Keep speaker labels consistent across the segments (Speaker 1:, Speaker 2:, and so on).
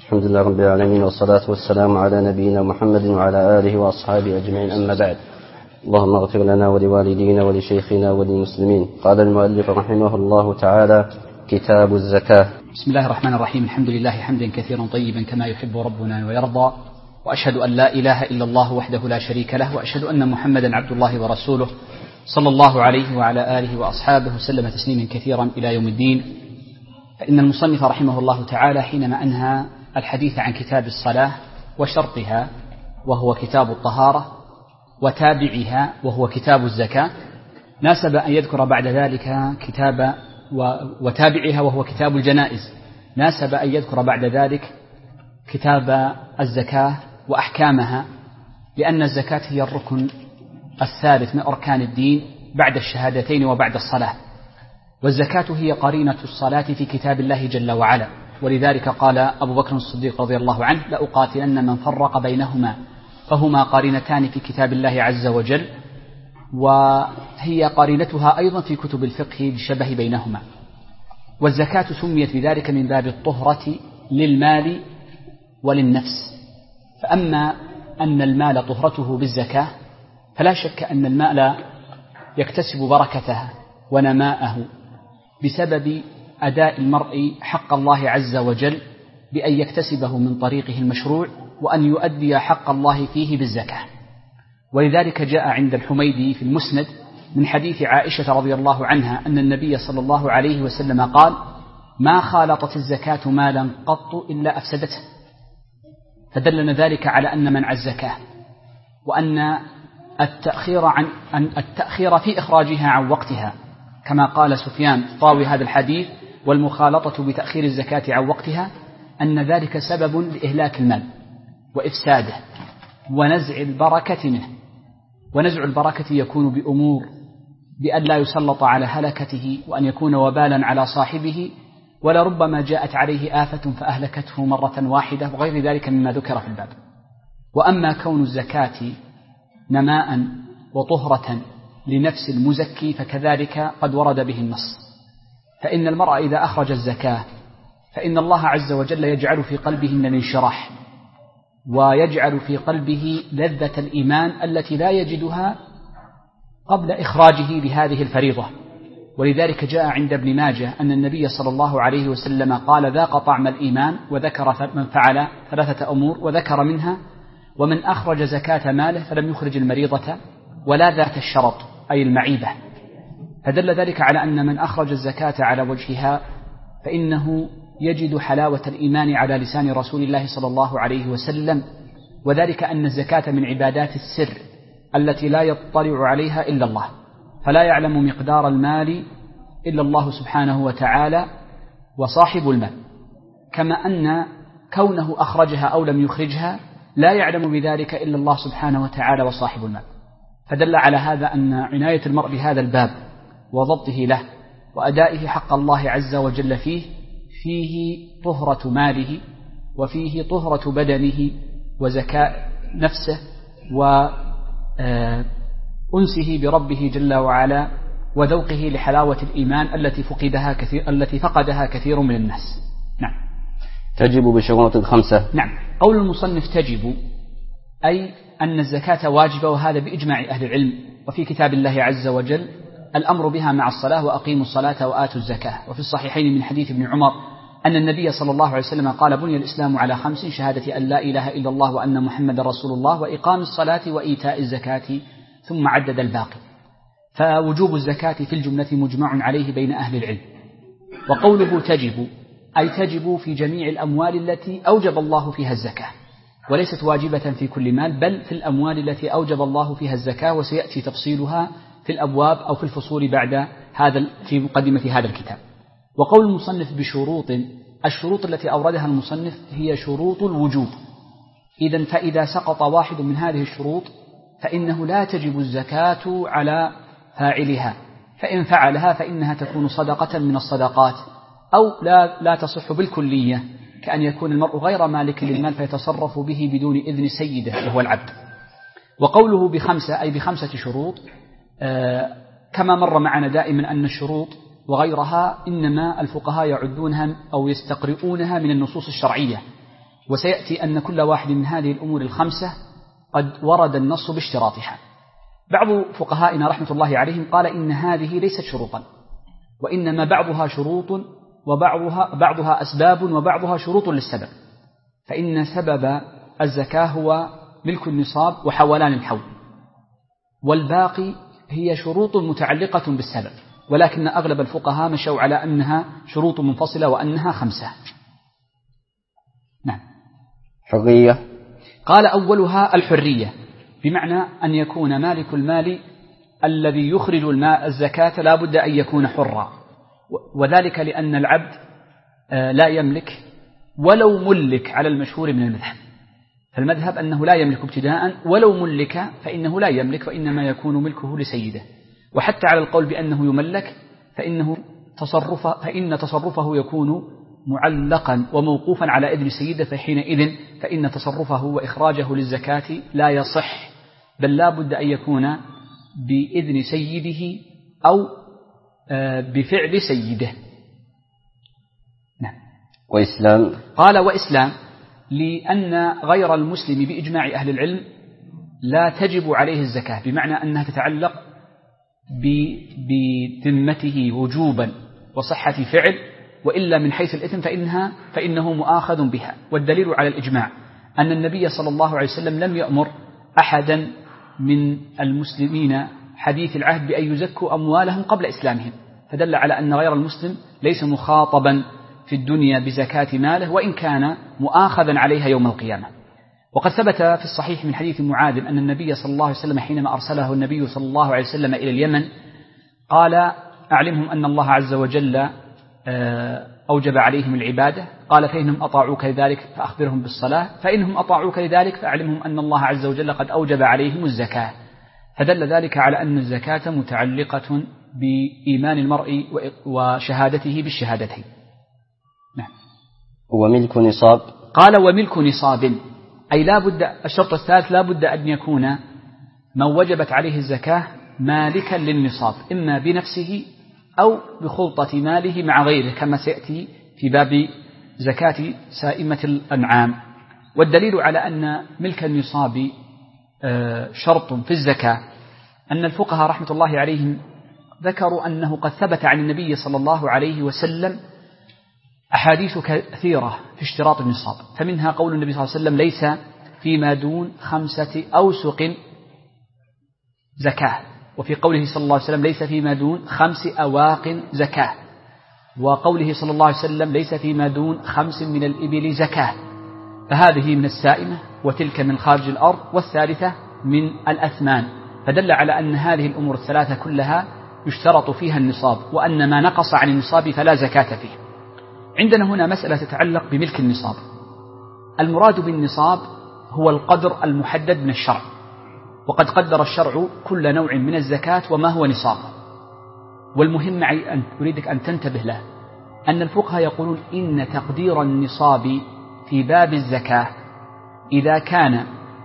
Speaker 1: الحمد لله رب العالمين، والصلاة والسلام على نبينا محمد وعلى آله وأصحابه أجمعين، أما بعد. اللهم اغفر لنا ولوالدينا ولشيخنا وللمسلمين. قال المؤلف رحمه الله تعالى: كتاب الزكاة.
Speaker 2: بسم الله الرحمن الرحيم. الحمد لله حمدا كثيرا طيبا كما يحب ربنا ويرضى، وأشهد أن لا إله إلا الله وحده لا شريك له، وأشهد أن محمدا عبد الله ورسوله صلى الله عليه وعلى آله وأصحابه وسلم تسليما كثيرا إلى يوم الدين. فإن المصنف رحمه الله تعالى حينما أنهى الحديث عن كتاب الصلاة وشرطها وهو كتاب الطهارة وتابعها وهو كتاب الزكاة، ناسب أن يذكر بعد ذلك كتاب وتابعها وهو كتاب الجنائز، ناسب أن يذكر بعد ذلك كتاب الزكاة وأحكامها، لأن الزكاة هي الركن الثالث من أركان الدين بعد الشهادتين وبعد الصلاة، والزكاة هي قرينة الصلاة في كتاب الله جل وعلا. ولذلك قال أبو بكر الصديق رضي الله عنه: لأقاتلن من فرق بينهما فهما قرينتان في كتاب الله عز وجل، وهي قرينتها أيضا في كتب الفقه للشبه بينهما. والزكاة سميت بذلك من باب الطهرة للمال وللنفس. فأما أن المال طهرته بالزكاة فلا شك أن المال يكتسب بركته ونماءه بسبب أداء المرء حق الله عز وجل بأن يكتسبه من طريقه المشروع، وأن يؤدي حق الله فيه بالزكاة. ولذلك جاء عند الحميدي في المسند من حديث عائشة رضي الله عنها أن النبي صلى الله عليه وسلم قال: ما خالطت الزكاة مالا قط إلا أفسدته. فدلنا ذلك على أن منع الزكاة وأن التأخير في إخراجها عن وقتها، كما قال سفيان راوي هذا الحديث: والمخالطة بتأخير الزكاة عن وقتها، أن ذلك سبب لإهلاك المال وإفساده ونزع البركة منه. ونزع البركة يكون بأمور: بأن لا يسلط على هلكته، وأن يكون وبالا على صاحبه، ولربما جاءت عليه آفة فأهلكته مرة واحدة، وغير ذلك مما ذكر في الباب. وأما كون الزكاة نماء وطهرة لنفس المزكي فكذلك قد ورد به النص. فإن المرء إذا أخرج الزكاة فإن الله عز وجل يجعل في قلبه من الانشراح، ويجعل في قلبه لذة الإيمان التي لا يجدها قبل إخراجه لهذه الفريضة. ولذلك جاء عند ابن ماجه أن النبي صلى الله عليه وسلم قال: ذاق طعم الإيمان، وذكر من فعل 3 أمور، وذكر منها: ومن أخرج زكاة ماله فلم يخرج المريضة ولا ذات الشرط أي المعيبة. فدل ذلك على أن من أخرج الزكاة على وجهها فإنه يجد حلاوة الإيمان على لسان رسول الله صلى الله عليه وسلم، وذلك أن الزكاة من عبادات السر التي لا يطلع عليها إلا الله، فلا يعلم مقدار المال إلا الله سبحانه وتعالى وصاحب المال، كما أن كونه أخرجها أو لم يخرجها لا يعلم بذلك إلا الله سبحانه وتعالى وصاحب المال. فدل على هذا أن عناية المرء بهذا الباب وضبطه له وأدائه حق الله عز وجل فيه طهرة ماله، وفيه طهرة بدنه وزكاة نفسه وأنسه بربه جل وعلا، وذوقه لحلاوة الإيمان التي فقدها كثير من الناس. نعم.
Speaker 1: تجب بشروط 5.
Speaker 2: نعم. قول المصنف تجب أي أن الزكاة واجبة، وهذا بإجماع أهل العلم، وفي كتاب الله عز وجل الأمر بها مع الصلاة: وأقيموا الصلاة وآتوا الزكاة. وفي الصحيحين من حديث ابن عمر أن النبي صلى الله عليه وسلم قال: بني الإسلام على 5: شهادة أن لا إله إلا الله وأن محمد رسول الله، وإقام الصلاة وإيتاء الزكاة، ثم عدد الباقي. فوجوب الزكاة في الجملة مجمع عليه بين أهل العلم. وقوله تجب أي تجب في جميع الأموال التي أوجب الله فيها الزكاة، وليست واجبة في كل مال، بل في الأموال التي أوجب الله فيها الزكاة، وسيأتي تفصيلها في الأبواب أو في الفصول بعد هذا في مقدمة هذا الكتاب. وقول المصنف بشروط: الشروط التي أوردها المصنف هي شروط الوجوب. فإذا سقط واحد من هذه الشروط فإنه لا تجب الزكاة على فاعلها، فإن فعلها فإنها تكون صدقة من الصدقات، أو لا تصح بالكلية، كأن يكون المرء غير مالك للمال فيتصرف به بدون إذن سيده وهو العبد. وقوله ب5 أي ب5 شروط، كما مر معنا دائما أن الشروط وغيرها إنما الفقهاء يعدونها أو يستقرؤونها من النصوص الشرعية، وسيأتي أن كل واحد من هذه الأمور الخمسة قد ورد النص باشتراطها. بعض فقهائنا رحمة الله عليهم قال إن هذه ليست شروطا، وإنما بعضها شروط وبعضها أسباب وبعضها شروط للسبب، فإن سبب الزكاة هو ملك النصاب وحولان الحول، والباقي هي شروط متعلقة بالسبب، ولكن أغلب الفقهاء مشوا على أنها شروط منفصلة وأنها 5. نعم.
Speaker 1: حرية.
Speaker 2: قال أولها الحرية، بمعنى أن يكون مالك المال الذي يخرج الزكاة لا بد أن يكون حرا، وذلك لأن العبد لا يملك ولو ملك على المشهور من المذهب، فالمذهب أنه لا يملك ابتداء، ولو ملك فإنه لا يملك، وإنما يكون ملكه لسيده. وحتى على القول بأنه يملك فإن تصرفه يكون معلقا وموقوفا على إذن سيده، فحينئذ فإن تصرفه وإخراجه للزكاة لا يصح، بل لا بد أن يكون بإذن سيده أو بفعل سيده. نعم.
Speaker 1: وإسلام.
Speaker 2: قال وإسلام، لأن غير المسلم بإجماع أهل العلم لا تجب عليه الزكاة، بمعنى أنها تتعلق بذمته وجوبا وصحة فعل، وإلا من حيث الإثم فإنه مؤاخذ بها. والدليل على الإجماع أن النبي صلى الله عليه وسلم لم يأمر أحدا من المسلمين حديث العهد بأن يزكوا أموالهم قبل إسلامهم، فدل على أن غير المسلم ليس مخاطبا في الدنيا بزكاة ماله، وإن كان مؤاخذا عليها يوم القيامة. وقد ثبت في الصحيح من حديث معاذ أن النبي صلى الله عليه وسلم حينما أرسله النبي صلى الله عليه وسلم إلى اليمن قال: أعلمهم أن الله عز وجل أوجب عليهم العبادة. قال: فإنهم أطاعوك لذلك فأخبرهم بالصلاة، فإنهم أطاعوك لذلك فأعلمهم أن الله عز وجل قد أوجب عليهم الزكاة. فدل ذلك على أن الزكاة متعلقة بإيمان المرء وشهادته بالشهادتين. نعم.
Speaker 1: وملك نصاب.
Speaker 2: قال: وملك نصاب، أي لا بد، الشرط الثالث لا بد أن يكون من وجبت عليه الزكاة مالكا للنصاب، إما بنفسه أو بخلطة ماله مع غيره، كما سيأتي في باب زكاة سائمة الأنعام. والدليل على أن ملك النصاب شرط في الزكاة أن الفقهاء رحمة الله عليهم ذكروا أنه قد ثبت عن النبي صلى الله عليه وسلم أحاديث كثيرة في اشتراط النصاب، فمنها قول النبي صلى الله عليه وسلم: ليس فيما دون 5 أوسق زكاة، وفي قوله صلى الله عليه وسلم: ليس فيما دون 5 أواق زكاة، وقوله صلى الله عليه وسلم: ليس فيما دون 5 من الإبل زكاة. فهذه من السائمة، وتلك من خارج الأرض، والثالثة من الأثمان، فدل على أن هذه الأمور الثلاثة كلها يشترط فيها النصاب، وأن ما نقص عن النصاب فلا زكاة فيه. عندنا هنا مسألة تتعلق بملك النصاب. المراد بالنصاب هو القدر المحدد من الشرع، وقد قدر الشرع كل نوع من الزكاة وما هو نصابه. والمهم أن أريدك أن تنتبه له أن الفقهاء يقولون إن تقدير النصاب في باب الزكاة إذا كان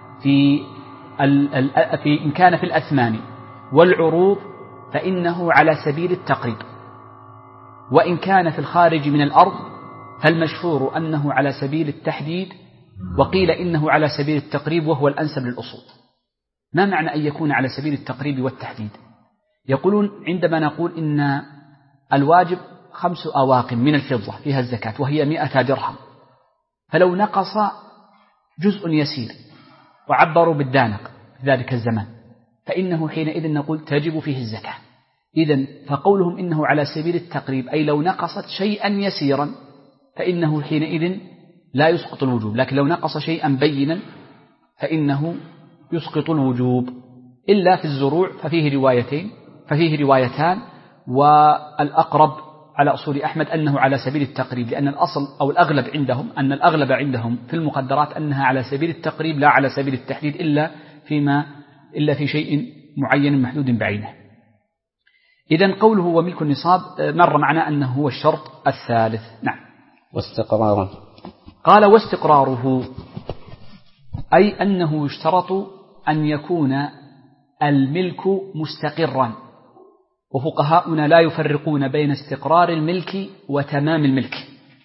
Speaker 2: إن كان في الأثمان والعروض فإنه على سبيل التقريب، وإن كان في الخارج من الأرض فالمشهور أنه على سبيل التحديد، وقيل إنه على سبيل التقريب وهو الأنسب للأصول. ما معنى أن يكون على سبيل التقريب والتحديد؟ يقولون عندما نقول إن الواجب 5 أواق من الفضة فيها الزكاة وهي 100 درهم، فلو نقص جزء يسير وعبروا بالدانق في ذلك الزمان فإنه حينئذ نقول تجب فيه الزكاة. إذن فقولهم إنه على سبيل التقريب أي لو نقصت شيئا يسيرا فإنه حينئذ لا يسقط الوجوب، لكن لو نقص شيئا بينا فإنه يسقط الوجوب، إلا في الزروع ففيه روايتان، والأقرب على أصول أحمد أنه على سبيل التقريب، لأن الأصل أو الأغلب عندهم أن الأغلب عندهم في المقدرات أنها على سبيل التقريب لا على سبيل التحديد إلا في شيء معين محدود بعينه. إذن قوله وملك النصاب مر معنا أنه هو الشرط الثالث. نعم.
Speaker 1: واستقراره.
Speaker 2: قال: واستقراره، أي أنه يشترط أن يكون الملك مستقرا، وفقهاؤنا لا يفرقون بين استقرار الملك وتمام الملك،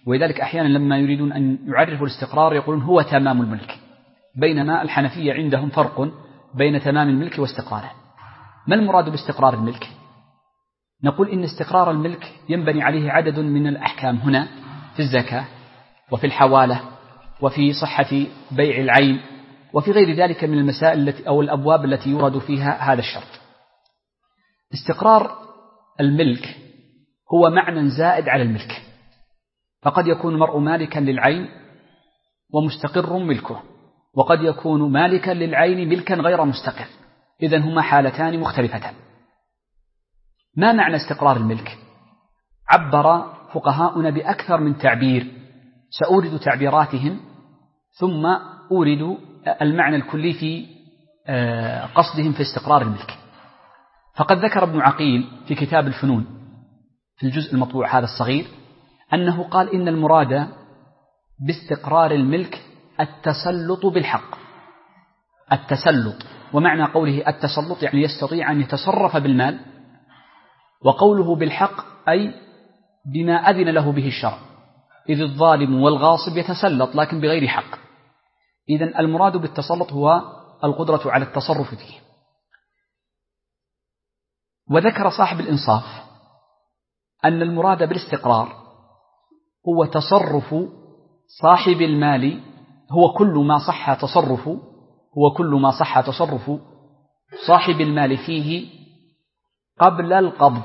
Speaker 2: ولذلك أحيانا لما يريدون أن يعرفوا الاستقرار يقولون هو تمام الملك، بينما الحنفية عندهم فرق بين تمام الملك واستقراره. ما المراد باستقرار الملك؟ نقول إن استقرار الملك ينبني عليه عدد من الأحكام هنا في الزكاة وفي الحوالة وفي صحة بيع العين وفي غير ذلك من المسائل أو الأبواب التي يورد فيها هذا الشرط. استقرار الملك هو معنى زائد على الملك، فقد يكون المرء مالكا للعين ومستقر ملكه، وقد يكون مالكا للعين ملكا غير مستقر، إذن هما حالتان مختلفتان. ما معنى استقرار الملك؟ عبر فقهاؤنا بأكثر من تعبير، سأورد تعبيراتهم ثم أورد المعنى الكلي في قصدهم في استقرار الملك. فقد ذكر ابن عقيل في كتاب الفنون في الجزء المطبوع هذا الصغير أنه قال إن المراد باستقرار الملك التسلط بالحق. التسلط، ومعنى قوله التسلط يعني يستطيع أن يتصرف بالمال، وقوله بالحق أي بما أذن له به الشرع، إذ الظالم والغاصب يتسلط لكن بغير حق. إذن المراد بالتسلط هو القدرة على التصرف فيه. وذكر صاحب الإنصاف أن المراد بالاستقرار هو تصرف صاحب المال، هو كل ما صح تصرف صاحب المال فيه قبل القبض،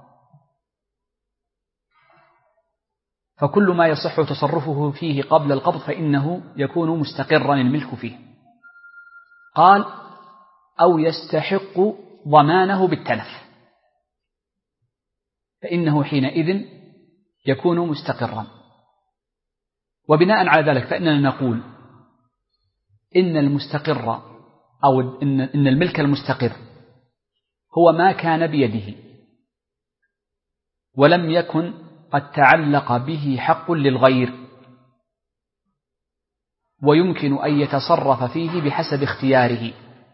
Speaker 2: فكل ما يصح تصرفه فيه قبل القبض فإنه يكون مستقرا الملك فيه. قال أو يستحق ضمانه بالتلف، فإنه حينئذ يكون مستقرا. وبناء على ذلك فإننا نقول إن المستقر أو إن الملك المستقر هو ما كان بيده ولم يكن قد تعلق به حق للغير، ويمكن أن يتصرف فيه بحسب اختياره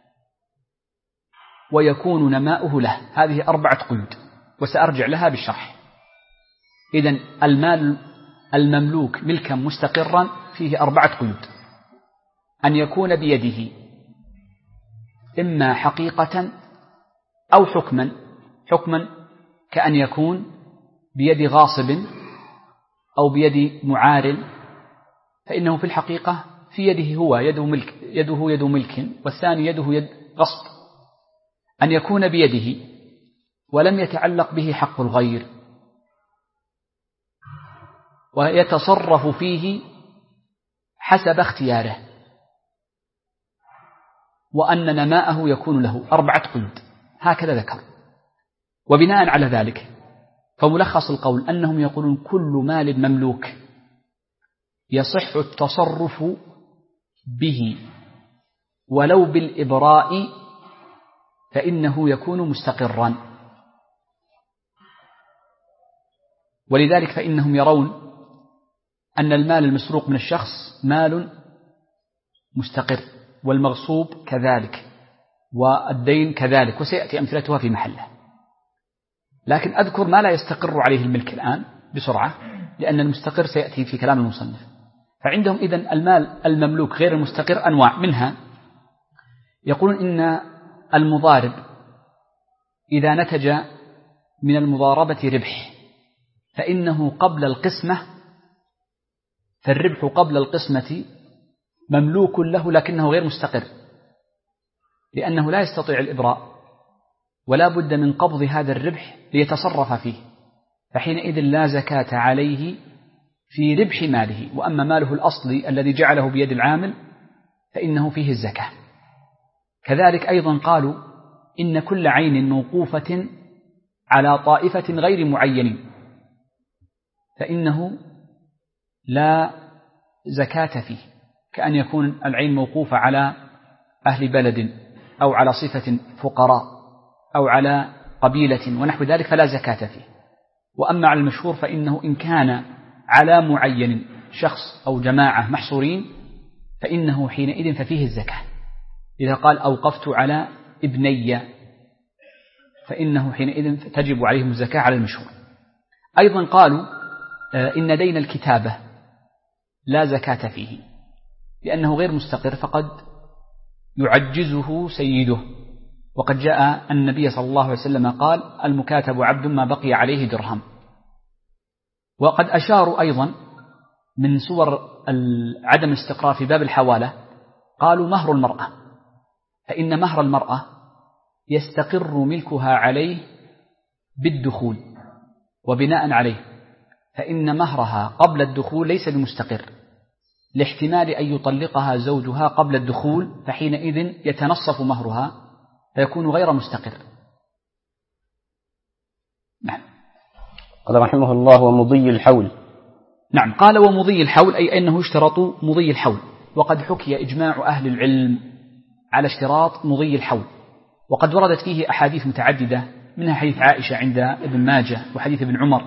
Speaker 2: ويكون نماؤه له. هذه 4 قيود وسأرجع لها بالشرح. إذن المال المملوك ملكا مستقرا فيه 4 قيود: أن يكون بيده إما حقيقة أو حكما كأن يكون بيد غاصب أو بيد معار، فإنه في الحقيقة في يده هو يده ملك والثاني يده يد غصب. أن يكون بيده ولم يتعلق به حق الغير ويتصرف فيه حسب اختياره، وأن نماءه يكون له 4 قيود. هكذا ذكر. وبناء على ذلك فملخص القول أنهم يقولون كل مال مملوك يصح التصرف به ولو بالإبراء فإنه يكون مستقرا. ولذلك فإنهم يرون أن المال المسروق من الشخص مال مستقر، والمغصوب كذلك، والدين كذلك، وسيأتي أمثلتها في محله. لكن أذكر ما لا يستقر عليه الملك الآن بسرعة، لأن المستقر سيأتي في كلام المصنف. فعندهم إذن المال المملوك غير المستقر أنواع، منها يقولون إن المضارب إذا نتج من المضاربة ربح فإنه قبل القسمة، فالربح قبل القسمة مملوك له لكنه غير مستقر، لأنه لا يستطيع الإبراء ولا بد من قبض هذا الربح ليتصرف فيه، فحينئذ لا زكاة عليه في ربح ماله. وأما ماله الأصلي الذي جعله بيد العامل فإنه فيه الزكاة. كذلك أيضا قالوا إن كل عين موقوفة على طائفة غير معين فإنه لا زكاة فيه، كأن يكون العين موقوفة على أهل بلد أو على صفة فقراء أو على قبيلة ونحو ذلك فلا زكاة فيه. وأما على المشهور فإنه إن كان على معين شخص أو جماعة محصورين فإنه حينئذ ففيه الزكاة. إذا قال أوقفت على ابني فإنه حينئذ تجب عليهم الزكاة على المشهور. أيضا قالوا إن دين الكتابة لا زكاة فيه لأنه غير مستقر فقد يعجزه سيده، وقد جاء النبي صلى الله عليه وسلم قال المكاتب عبد ما بقي عليه درهم. وقد أشاروا أيضا من صور عدم الاستقرار في باب الحوالة، قالوا مهر المرأة، فإن مهر المرأة يستقر ملكها عليه بالدخول، وبناء عليه فإن مهرها قبل الدخول ليس بمستقر، لاحتمال أن يطلقها زوجها قبل الدخول، فحينئذ يتنصف مهرها فيكون غير مستقر. نعم.
Speaker 1: قال رحمه الله ومضي الحول.
Speaker 2: نعم، قال ومضي الحول أي أنه اشترط مضي الحول، وقد حكي إجماع أهل العلم على اشتراط مضي الحول، وقد وردت فيه أحاديث متعددة، منها حديث عائشة عند ابن ماجه وحديث ابن عمر،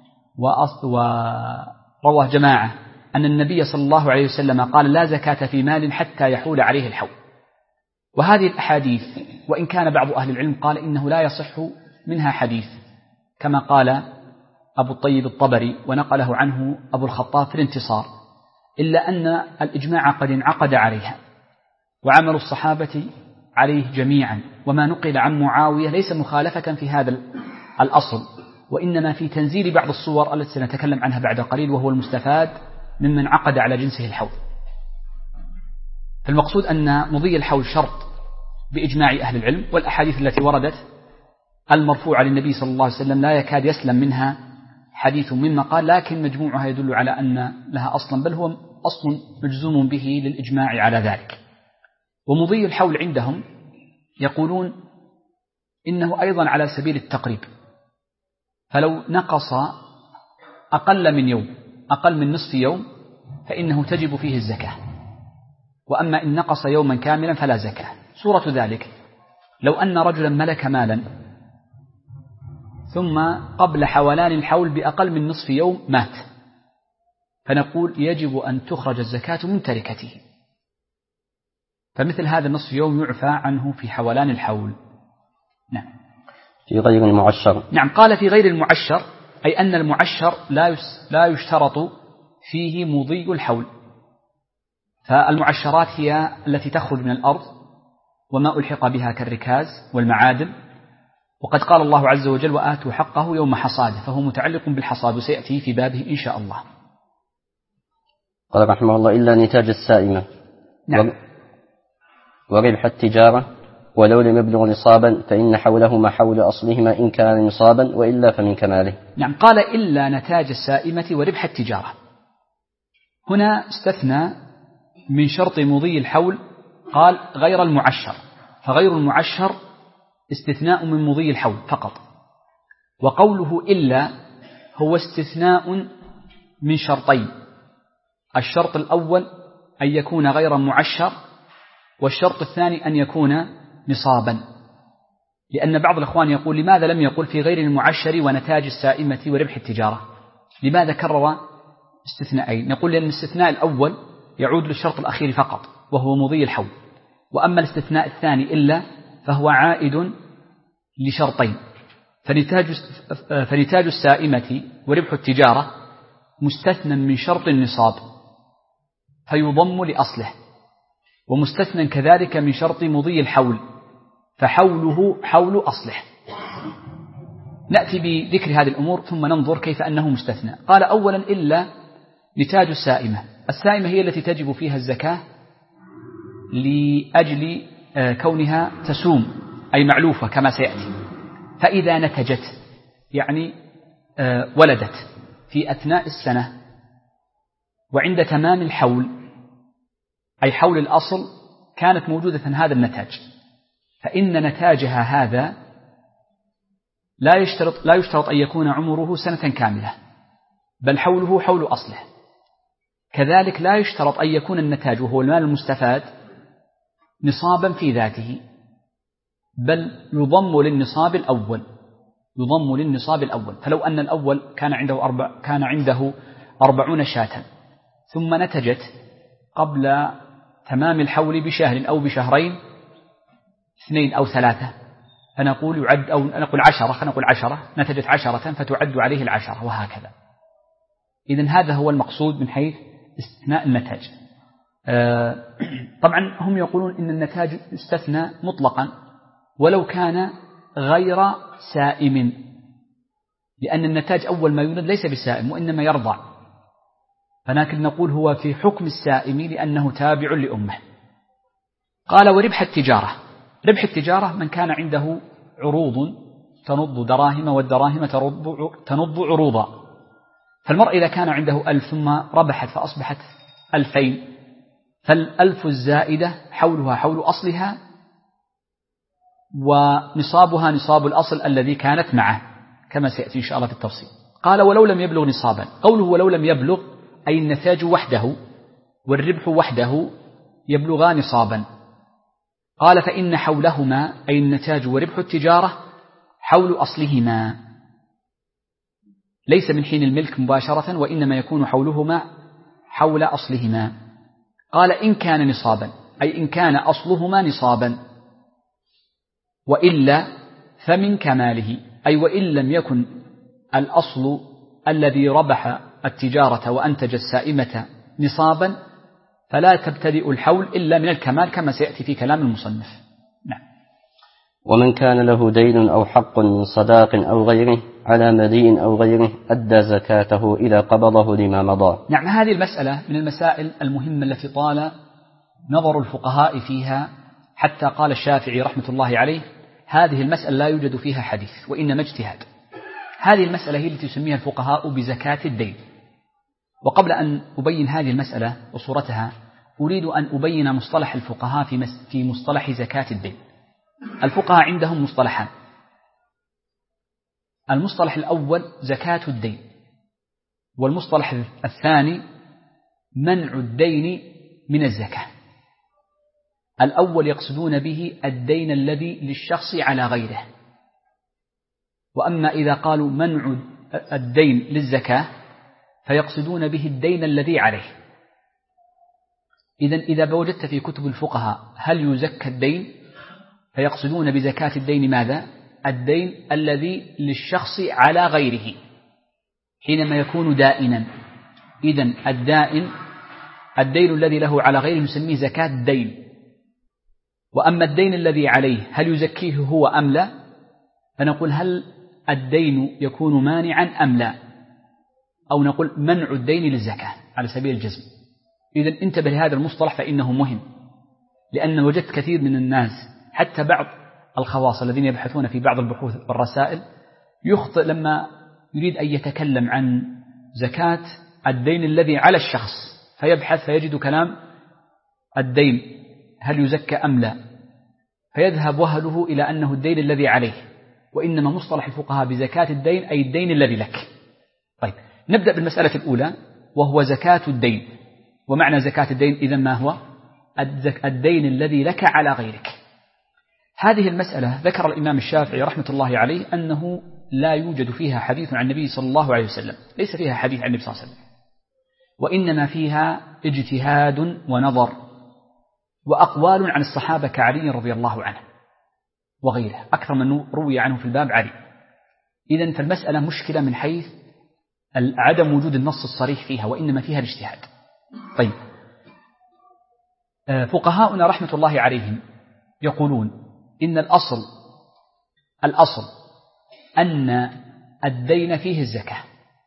Speaker 2: ورواه جماعة أن النبي صلى الله عليه وسلم قال لا زكاة في مال حتى يحول عليه الحول. وهذه الأحاديث وإن كان بعض أهل العلم قال إنه لا يصح منها حديث، كما قال أبو الطيب الطبري ونقله عنه أبو الخطاب في الانتصار، إلا أن الإجماع قد انعقد عليها وعمل الصحابة عليه جميعا، وما نقل عن معاوية ليس مخالفة في هذا الأصل، وإنما في تنزيل بعض الصور التي سنتكلم عنها بعد قليل، وهو المستفاد ممن عقد على جنسه الحول. فالمقصود أن مضي الحول شرط بإجماع أهل العلم، والأحاديث التي وردت المرفوعة للنبي صلى الله عليه وسلم لا يكاد يسلم منها حديث مما قال، لكن مجموعها يدل على أن لها أصلا، بل هو أصل مجزوم به للإجماع على ذلك. ومضي الحول عندهم يقولون إنه أيضا على سبيل التقريب، فلو نقص أقل من يوم، أقل من نصف يوم، فإنه تجب فيه الزكاة، وأما إن نقص يوما كاملا فلا زكاة. صورة ذلك لو أن رجلا ملك مالا ثم قبل حولان الحول بأقل من نصف يوم مات، فنقول يجب أن تخرج الزكاة من تركته، فمثل هذا النصف يوم يعفى عنه في حولان الحول. نعم.
Speaker 1: في غير المعشر.
Speaker 2: نعم، قال في غير المعشر أي أن المعشر لا يشترط فيه مضي الحول، فالمعشرات هي التي تخرج من الأرض وما ألحق بها كالركاز والمعادن، وقد قال الله عز وجل وآتوا حقه يوم حصاده، فهو متعلق بالحصاد وسيأتي في بابه إن شاء الله.
Speaker 1: قال رحمه الله إلا نتاج السائمة.
Speaker 2: نعم.
Speaker 1: وربح التجارة ولو لم يبلغ نصابا فإن حولهما حول أصلهما إن كان نصابا وإلا فمن كماله.
Speaker 2: نعم، قال إلا نتاج السائمة وربح التجارة. هنا استثنى من شرط مضي الحول، قال غير المعشر، فغير المعشر استثناء من مضي الحول فقط، وقوله إلا هو استثناء من شرطين، الشرط الأول أن يكون غير معشر، والشرط الثاني أن يكون نصابا، لأن بعض الأخوان يقول لماذا لم يقل في غير المعشر ونتاج السائمة وربح التجارة، لماذا كرر استثناءين؟ نقول لأن الاستثناء الأول يعود للشرط الأخير فقط وهو مضي الحول، وأما الاستثناء الثاني إلا فهو عائد لشرطين، فنتاج السائمة وربح التجارة مستثنى من شرط النصاب فيضم لأصله، ومستثنى كذلك من شرط مضي الحول فحوله حول أصله. نأتي بذكر هذه الأمور ثم ننظر كيف أنه مستثنى. قال أولا إلا نتاج السائمة. السائمة هي التي تجب فيها الزكاة لأجل كونها تسوم أي معلوفة كما سيأتي، فإذا نتجت يعني ولدت في أثناء السنة وعند تمام الحول أي حول الأصل كانت موجودة هذا النتاج، فإن نتاجها هذا لا يشترط أن يكون عمره سنة كاملة، بل حوله حول أصله. كذلك لا يشترط أن يكون النتاج وهو المال المستفاد نصابا في ذاته، بل يضم للنصاب الأول. فلو أن الأول كان عنده 40 شاة ثم نتجت قبل تمام الحول بشهر أو بشهرين 2 أو 3، فنقول يعد، أو نقول 10، نتجت 10 فتعد عليه 10، وهكذا. إذن هذا هو المقصود من حيث استثناء النتاج. طبعا هم يقولون إن النتاج يستثنى مطلقا ولو كان غير سائم، لأن النتاج أول ما يولد ليس بسائم وإنما يرضع، فلكن نقول هو في حكم السائم لأنه تابع لأمه. قال وربح التجارة. ربح التجارة من كان عنده عروض تنض دراهم والدراهم تنض عروضا، فالمرء إذا كان عنده 1000 ثم ربحت فأصبحت 2000، فال1000 الزائدة حولها حول أصلها ونصابها نصاب الأصل الذي كانت معه كما سيأتي إن شاء الله في التفصيل. قال ولو لم يبلغ نصابا. قوله ولو لم يبلغ أي النتاج وحده والربح وحده يبلغان نصابا. قال فإن حولهما أي النتاج وربح التجارة حول أصلهما، ليس من حين الملك مباشرة وإنما يكون حولهما حول أصلهما. قال إن كان نصابا أي إن كان أصلهما نصابا، وإلا فمن كماله أي وإن لم يكن الأصل الذي ربح التجارة وأنتج السائمة نصابا فلا تبتدئ الحول إلا من الكمال كما سيأتي في كلام المصنف. نعم.
Speaker 1: ومن كان له دين أو حق من صداق أو غيره على مدين أو غيره أدى زكاته إذا قبضه لما مضى.
Speaker 2: نعم، هذه المسألة من المسائل المهمة التي طال نظر الفقهاء فيها حتى قال الشافعي رحمة الله عليه هذه المسألة لا يوجد فيها حديث وإنما اجتهاد. هذه المسألة هي التي يسميها الفقهاء بزكاة الدين. وقبل أن أبين هذه المسألة وصورتها أريد أن أبين مصطلح الفقهاء في مصطلح زكاة الدين. الفقهاء عندهم مصطلحان: المصطلح الأول زكاة الدين، والمصطلح الثاني منع الدين من الزكاة. الأول يقصدون به الدين الذي للشخص على غيره، وأما إذا قالوا منع الدين للزكاة فيقصدون به الدين الذي عليه. إذا وجدت في كتب الفقهاء هل يزكى الدين فيقصدون بزكاة الدين ماذا؟ الدين الذي للشخص على غيره حينما يكون دائنا. إذن الدين الذي له على غيره نسميه زكاة الدين. وأما الدين الذي عليه هل يزكيه هو أم لا، فنقول هل الدين يكون مانعا أم لا، أو نقول منع الدين للزكاة على سبيل الجزم. إذن انتبه لهذا المصطلح فإنه مهم، لأن وجدت كثير من الناس حتى بعض الخواص الذين يبحثون في بعض البحوث والرسائل يخطئ لما يريد أن يتكلم عن زكاة الدين الذي على الشخص، فيبحث فيجد كلام الدين هل يزكى أم لا، فيذهب وهله إلى أنه الدين الذي عليه، وإنما مصطلح الفقهاء بزكاة الدين أي الدين الذي لك. طيب، نبدأ بالمسألة الأولى وهو زكاة الدين. ومعنى زكاة الدين إذن ما هو؟ الدين الذي لك على غيرك. هذه المسألة ذكر الإمام الشافعي رحمة الله عليه أنه لا يوجد فيها حديث عن النبي صلى الله عليه وسلم، ليس فيها حديث عن النبي صلى الله عليه وسلم، وإنما فيها اجتهاد ونظر وأقوال عن الصحابة كعلي رضي الله عنه وغيره، أكثر من روي عنه في الباب علي. إذن فالمسألة مشكلة من حيث عدم وجود النص الصريح فيها، وإنما فيها الاجتهاد. طيب، فقهاؤنا رحمة الله عليهم يقولون إن الأصل أن الدين فيه الزكاة،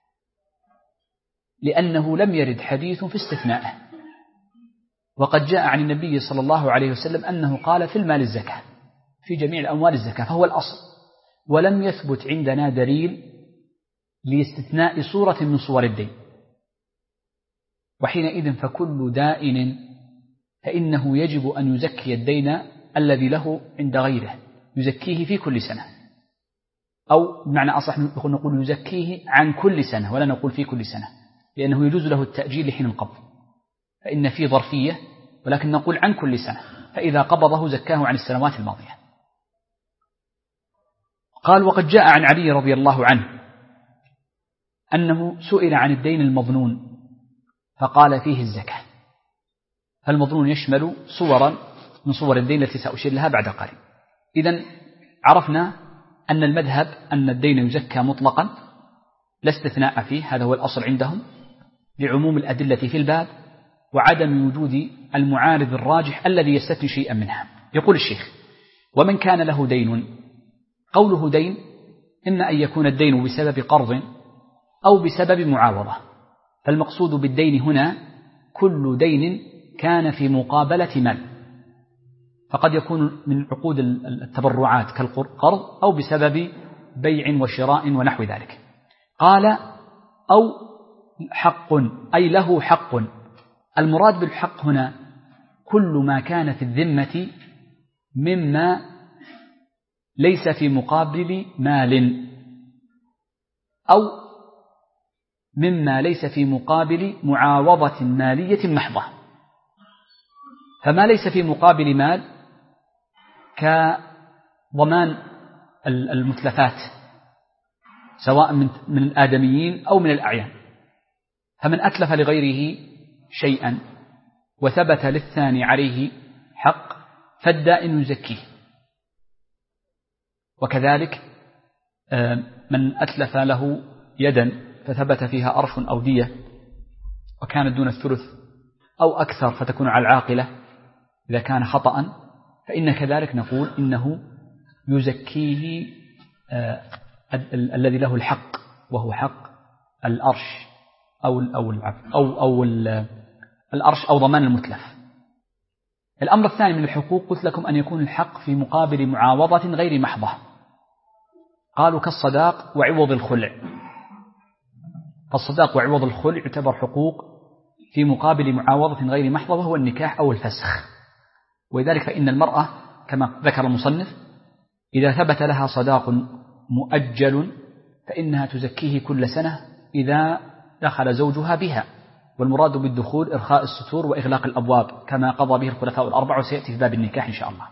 Speaker 2: لأنه لم يرد حديث في استثنائه، وقد جاء عن النبي صلى الله عليه وسلم أنه قال في المال الزكاة، في جميع الأموال الزكاة، فهو الأصل. ولم يثبت عندنا دليل لاستثناء صورة من صور الدين، وحينئذ فكل دائن فإنه يجب أن يزكي الدين الذي له عند غيره، يزكيه في كل سنة، أو بمعنى أصح نقول يزكيه عن كل سنة ولا نقول في كل سنة، لأنه يجوز له التأجيل لحين القبض، فإن في ظرفية، ولكن نقول عن كل سنة، فإذا قبضه زكاه عن السنوات الماضية. قال وقد جاء عن علي رضي الله عنه أنه سئل عن الدين المظنون فقال فيه الزكاة. فالمظنون يشمل صورا من صور الدين التي سأشير لها بعد قليل. إذن عرفنا أن المذهب أن الدين يزكى مطلقا لا استثناء فيه، هذا هو الأصل عندهم، لعموم الأدلة في الباب وعدم وجود المعارض الراجح الذي يستثني شيئا منها. يقول الشيخ: ومن كان له دين، قوله دين إما أن يكون الدين بسبب قرض أو بسبب معاوضة، فالمقصود بالدين هنا كل دين كان في مقابلة مال، فقد يكون من عقود التبرعات كالقرض أو بسبب بيع وشراء ونحو ذلك. قال: أو حق أي له حق. المراد بالحق هنا كل ما كان في الذمة مما ليس في مقابل مال، أو مما ليس في مقابل معاوضة مالية محضة. فما ليس في مقابل مال كضمان المتلفات سواء من الآدميين أو من الأعيان، فمن أتلف لغيره شيئا وثبت للثاني عليه حق فالدائن يزكيه. وكذلك من أتلف له يدا فثبت فيها أرش أو دية وكانت دون الثلث أو أكثر فتكون على العاقلة إذا كان خطأ، فإن كذلك نقول إنه يزكيه الذي له الحق، وهو حق الأرش أو الأرش أو ضمان المتلف. الأمر الثاني من الحقوق قلت لكم أن يكون الحق في مقابل معاوضة غير محضة، قالوا كالصداق وعوض الخلع. فالصداق وعوض الخلع يعتبر حقوق في مقابل معاوضة غير محضة، وهو النكاح أو الفسخ. ولذلك فإن المرأة كما ذكر المصنف إذا ثبت لها صداق مؤجل فإنها تزكيه كل سنة إذا دخل زوجها بها، والمراد بالدخول إرخاء الستور وإغلاق الأبواب كما قضى به الخلفاء الأربعة، وسيأتي في باب النكاح إن شاء الله.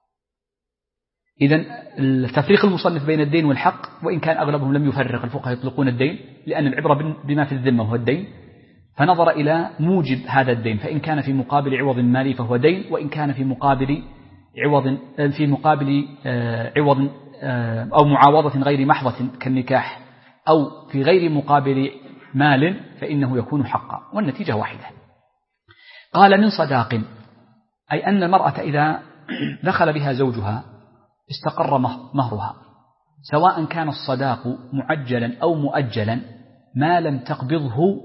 Speaker 2: إذن التفريق المصنف بين الدين والحق، وإن كان أغلبهم لم يفرق، الفقهاء يطلقون الدين لأن العبرة بما في الذمة وهو الدين، فنظر إلى موجب هذا الدين، فإن كان في مقابل عوض مالي فهو دين، وإن كان في مقابل عوض أو معاوضة غير محضة كالنكاح أو في غير مقابل مال فإنه يكون حقا، والنتيجة واحدة. قال: من صداق، أي أن المرأة إذا دخل بها زوجها استقر مهرها، سواء كان الصداق معجلا أو مؤجلا، ما لم تقبضه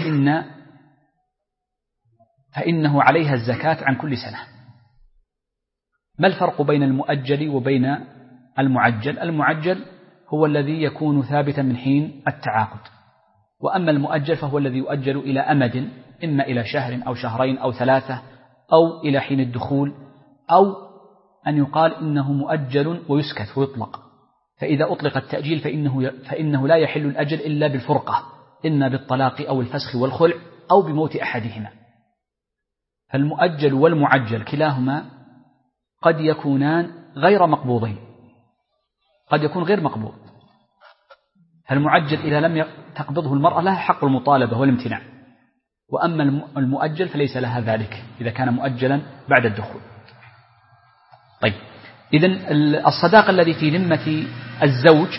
Speaker 2: فإنه عليها الزكاة عن كل سنة. ما الفرق بين المؤجل وبين المعجل؟ المعجل هو الذي يكون ثابتا من حين التعاقد، وأما المؤجل فهو الذي يؤجل إلى أمد، إما إلى شهر أو شهرين أو ثلاثة أو إلى حين الدخول، أو أن يقال إنه مؤجل ويسكت ويطلق. فإذا أطلق التأجيل فإنه لا يحل الأجل إلا بالفرقة، إما بالطلاق أو الفسخ والخلع أو بموت أحدهما. فالمؤجل والمعجل كلاهما قد يكونان غير مقبوضين، قد يكون غير مقبوض. فالمعجل إذا لم تقبضه المرأة لها حق المطالبة والامتناع، وأما المؤجل فليس لها ذلك إذا كان مؤجلا بعد الدخول. طيب، إذن الصداق الذي في ذمة الزوج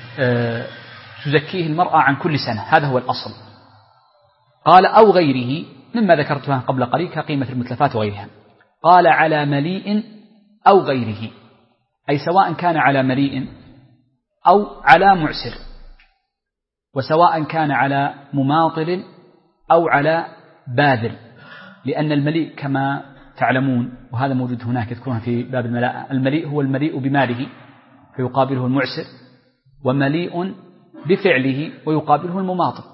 Speaker 2: تزكيه المرأة عن كل سنة، هذا هو الأصل. قال: أو غيره مما ذكرتها قبل قليل كقيمة المتلفات وغيرها. قال: على مليء أو غيره، أي سواء كان على مليء أو على معسر، وسواء كان على مماطل أو على باذل، لأن المليء كما تعلمون وهذا موجود هناك يذكرها في باب الملاءة، المليء هو المليء بماله فيقابله المعسر، ومليء بفعله ويقابله المماطل.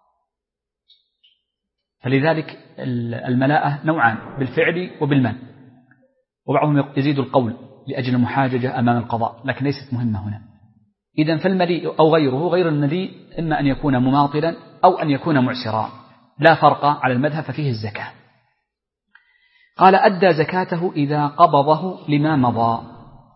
Speaker 2: فلذلك الملاءة نوعان، بالفعل وبالمال، وبعضهم يزيد القول لأجل المحاججة أمام القضاء، لكن ليست مهمة هنا. إذن فالمليء أو غيره، غير المليء إما أن يكون مماطلا أو أن يكون معسرا، لا فرق على المذهب ففيه الزكاة. قال: أدى زكاته إذا قبضه لما مضى.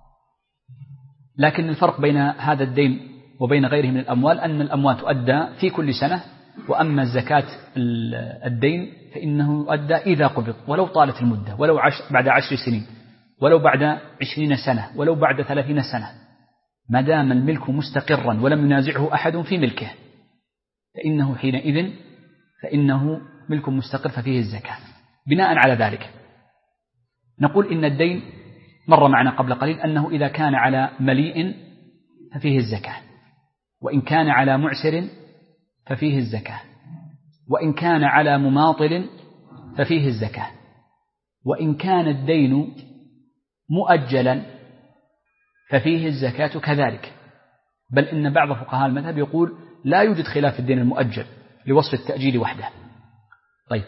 Speaker 2: لكن الفرق بين هذا الدين وبين غيره من الأموال أن الأموال تؤدى في كل سنة، وأما الزكاة الدين فإنه يؤدى إذا قبض، ولو طالت المدة، ولو بعد 10 سنين، ولو بعد 20 سنة، ولو بعد 30 سنة، ما دام الملك مستقرا ولم ينازعه أحد في ملكه فإنه حينئذ فإنه ملك مستقر ففيه الزكاة. بناء على ذلك نقول إن الدين مر معنا قبل قليل أنه إذا كان على مليء ففيه الزكاة، وإن كان على معسر ففيه الزكاة، وإن كان على مماطل ففيه الزكاة، وإن كان الدين مؤجلا ففيه الزكاة كذلك. بل إن بعض فقهاء المذهب يقول لا يوجد خلاف في الدين المؤجل لوصف التأجيل وحده. طيب،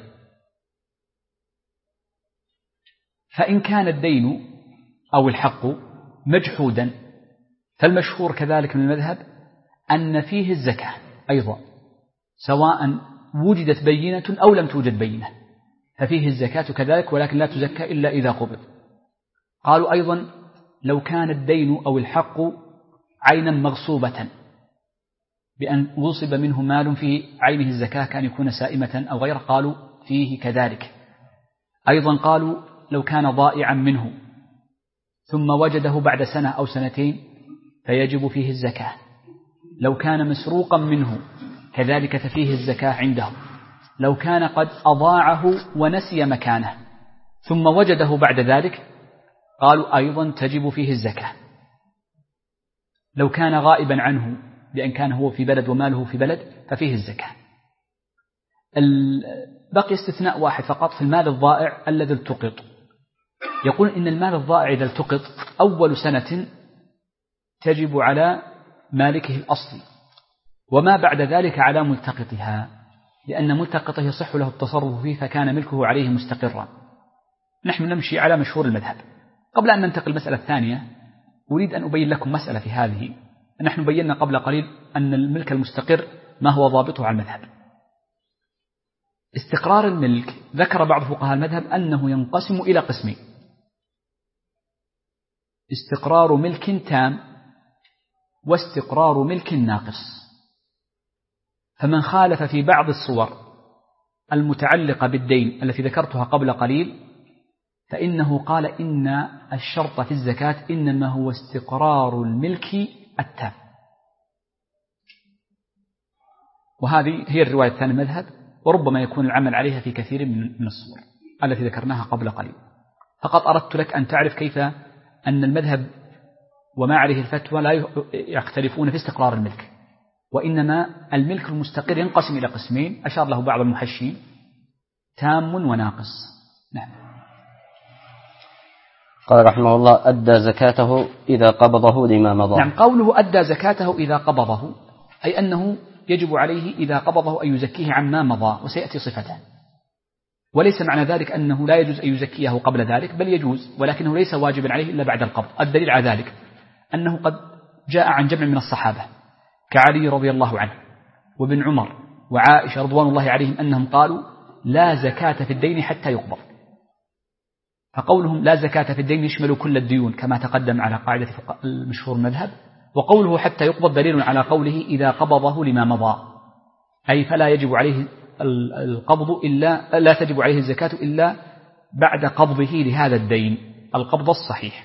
Speaker 2: فإن كان الدين أو الحق مجحودا فالمشهور كذلك من المذهب أن فيه الزكاة أيضا، سواء وجدت بينة أو لم توجد بينة ففيه الزكاة كذلك، ولكن لا تزكى إلا إذا قبض. قالوا أيضا لو كان الدين أو الحق عينا مغصوبة بأن غصب منه مال في عينه الزكاة كان يكون سائمة أو غيره، قالوا فيه كذلك. أيضا قالوا لو كان ضائعا منه ثم وجده بعد سنة أو سنتين فيجب فيه الزكاة. لو كان مسروقا منه كذلك ففيه الزكاة عندهم. لو كان قد أضاعه ونسي مكانه ثم وجده بعد ذلك قالوا أيضا تجب فيه الزكاة. لو كان غائبا عنه بأن كان هو في بلد وماله في بلد ففيه الزكاة. بقي استثناء واحد فقط في المال الضائع الذي التقط. يقول إن المال الضائع إذا التقط أول سنة تجب على مالكه الأصلي، وما بعد ذلك على ملتقطها، لأن ملتقطه يصح له التصرف فيه فكان ملكه عليه مستقرا. نحن نمشي على مشهور المذهب. قبل أن ننتقل المسألة الثانية أريد أن أبين لكم مسألة في هذه. نحن بينا قبل قليل أن الملك المستقر ما هو ضابطه على المذهب. استقرار الملك ذكر بعض فقهاء المذهب أنه ينقسم إلى قسمين: استقرار ملك تام واستقرار ملك ناقص. فمن خالف في بعض الصور المتعلقة بالدين التي ذكرتها قبل قليل فإنه قال إن الشرط في الزكاة إنما هو استقرار الملك التام. وهذه هي الرواية الثانية المذهب، وربما يكون العمل عليها في كثير من الصور التي ذكرناها قبل قليل. فقط أردت لك أن تعرف كيف أن المذهب وما عليه الفتوى لا يختلفون في استقرار الملك، وإنما الملك المستقر ينقسم إلى قسمين أشار له بعض المحشين: تام وناقص. نعم.
Speaker 1: قال رحمه الله: أدى زكاته إذا قبضه لما مضى.
Speaker 2: نعم، قوله أدى زكاته إذا قبضه أي أنه يجب عليه إذا قبضه أن يزكيه عما مضى، وسيأتي صفته. وليس معنى ذلك أنه لا يجوز أن يزكيه قبل ذلك، بل يجوز، ولكنه ليس واجبا عليه إلا بعد القبض. الدليل على ذلك أنه قد جاء عن جمع من الصحابة كعلي رضي الله عنه وابن عمر وعائشة رضوان الله عليهم أنهم قالوا لا زكاة في الدين حتى يقبض. فقولهم لا زكاة في الدين يشمل كل الديون كما تقدم على قاعدة المشهور المذهب، وقوله حتى يقبض دليل على قوله إذا قبضه لما مضى، أي فلا يجب عليه القبض إلا لا تجب عليه الزكاة إلا بعد قبضه لهذا الدين القبض الصحيح.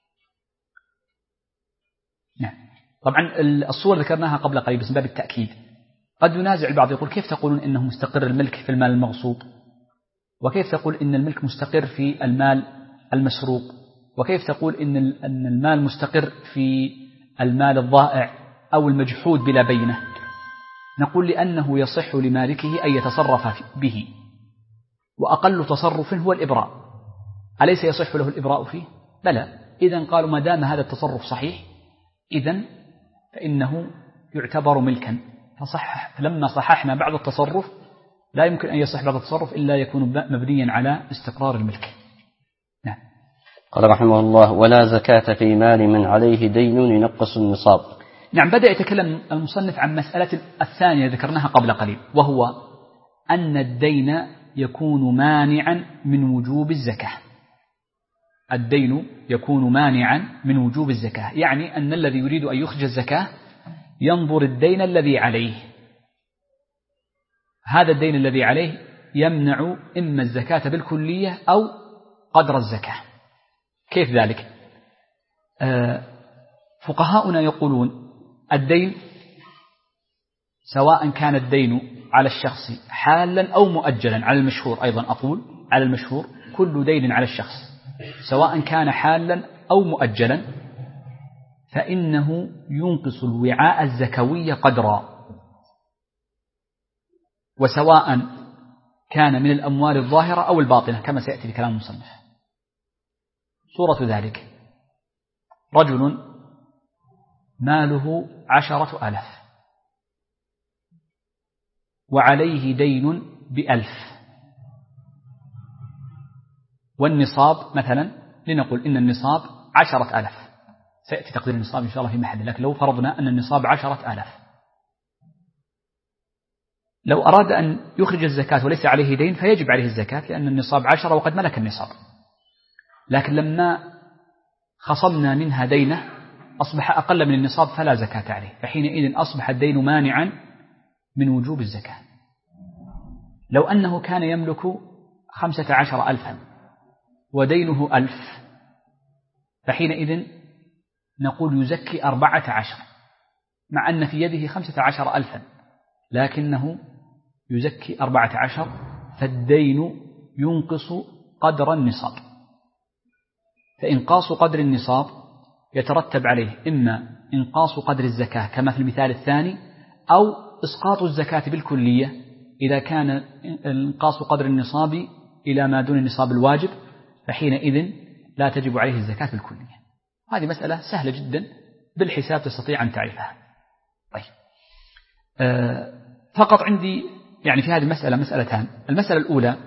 Speaker 2: نعم. طبعا الصور ذكرناها قبل قليل بس باب التأكيد. قد ينازع البعض يقول كيف تقولون إنه مستقر الملك في المال المغصوب، وكيف تقول إن الملك مستقر في المال المسروق، وكيف تقول إن المال مستقر في المال الضائع أو المجحود بلا بينة؟ نقول لأنه يصح لمالكه أن يتصرف به، وأقل تصرف هو الإبراء. أليس يصح له الإبراء فيه؟ بلى. إذن قالوا ما دام هذا التصرف صحيح إذن فإنه يعتبر ملكا. فلما صححنا بعض التصرف لا يمكن أن يصح بعض التصرف إلا يكون مبنيا على استقرار الملك. نعم.
Speaker 1: قال رحمه الله: ولا زكاة في مال من عليه دين ينقص النصاب.
Speaker 2: نعم، بدأ يتكلم المصنف عن مسألة الثانية ذكرناها قبل قليل، وهو أن الدين يكون مانعا من وجوب الزكاة. الدين يكون مانعا من وجوب الزكاة، يعني أن الذي يريد أن يخرج الزكاة ينظر الدين الذي عليه. هذا الدين الذي عليه يمنع إما الزكاة بالكلية أو قدر الزكاة. كيف ذلك؟ فقهاؤنا يقولون الدين سواء كان الدين على الشخص حالا أو مؤجلا، على المشهور أيضا أقول على المشهور كل دين على الشخص سواء كان حالا أو مؤجلا فإنه ينقص الوعاء الزكوي قدرا، وسواء كان من الأموال الظاهرة أو الباطنة كما سيأتي بكلام المصنف. صورة ذلك: رجل ماله 10,000 وعليه دين ب1,000 والنصاب مثلا لنقول إن النصاب 10,000، سيأتي تقدير النصاب إن شاء الله في محل، لكن لو فرضنا أن النصاب 10,000 لو أراد أن يخرج الزكاة وليس عليه دين فيجب عليه الزكاة لأن النصاب 10 وقد ملك النصاب، لكن لما خصمنا منها دينه أصبح أقل من النصاب فلا زكاة عليه، فحينئذ أصبح الدين مانعا من وجوب الزكاة. لو أنه كان يملك 15,000 ودينه 1,000 فحينئذ نقول يزكي 14 مع أن في يده 15,000 لكنه يزكي 14 فالدين ينقص قدر النصاب، فإنقاص قدر النصاب يترتب عليه إما إنقاص قدر الزكاة كما في المثال الثاني أو إسقاط الزكاة بالكلية إذا كان إنقاص قدر النصاب إلى ما دون النصاب الواجب فحينئذ لا تجب عليه الزكاة بالكلية. هذه مسألة سهلة جدا بالحساب تستطيع أن تعرفها. طيب فقط عندي يعني في هذه المسألة مسألتان. المسألة الأولى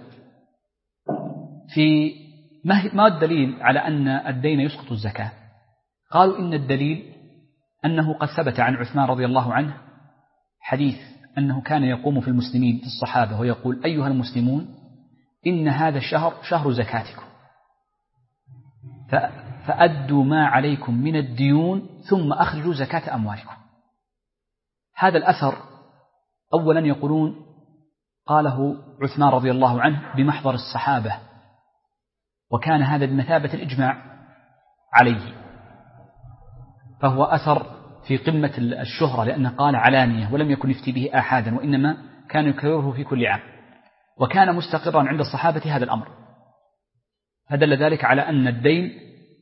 Speaker 2: في ما الدليل على أن الدين يسقط الزكاة؟ قالوا إن الدليل أنه قد ثبت عن عثمان رضي الله عنه حديث أنه كان يقوم في المسلمين في الصحابة ويقول: أيها المسلمون إن هذا الشهر شهر زكاتكم فأدوا ما عليكم من الديون ثم أخرجوا زكاة أموالكم. هذا الأثر أولا يقولون قاله عثمان رضي الله عنه بمحضر الصحابة وكان هذا بمثابة الإجماع عليه، فهو أثر في قمة الشهرة لأنه قال علانية ولم يكن يفتي به أحدا وإنما كان يكرره في كل عام، وكان مستقرا عند الصحابة هذا الأمر، فدل ذلك على أن الدين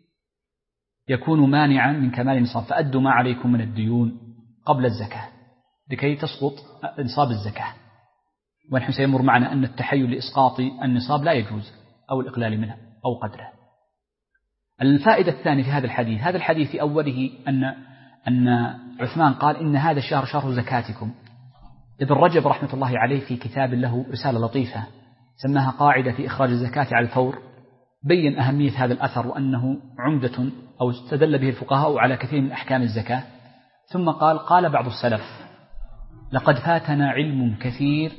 Speaker 2: يكون مانعا من كمال النصاب، فأدوا ما عليكم من الديون قبل الزكاة لكي تسقط نصاب الزكاة. ونحن سيمر معنا أن التحيل لإسقاط النصاب لا يجوز أو الإقلال منه أو قدره. الفائدة الثانية في هذا الحديث في أوله أن عثمان قال إن هذا الشهر شهر زكاتكم. ابن رجب رحمة الله عليه في كتاب له رسالة لطيفة سماها قاعدة في إخراج الزكاة على الفور بين أهمية هذا الأثر وأنه عمدة أو استدل به الفقهاء على كثير من أحكام الزكاة، ثم قال بعض السلف: لقد فاتنا علم كثير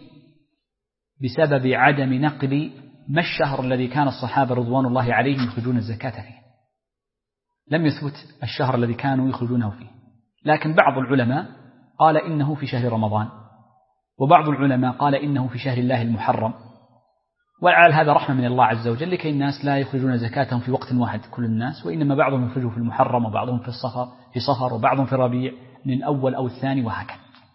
Speaker 2: بسبب عدم نقل ما الشهر الذي كان الصحابة رضوان الله عليهم يخرجون الزكاة فيه. لم يثبت الشهر الذي كانوا يخرجونه فيه، لكن بعض العلماء قال إنه في شهر رمضان، وبعض العلماء قال إنه في شهر الله المحرم، ولعل هذا رحمة من الله عز وجل لكي الناس لا يخرجون زكاتهم في وقت واحد كل الناس، وإنما بعضهم يخرجوا في المحرم وبعضهم في صفر وبعضهم في الربيع من الأول أو الثاني وهكذا.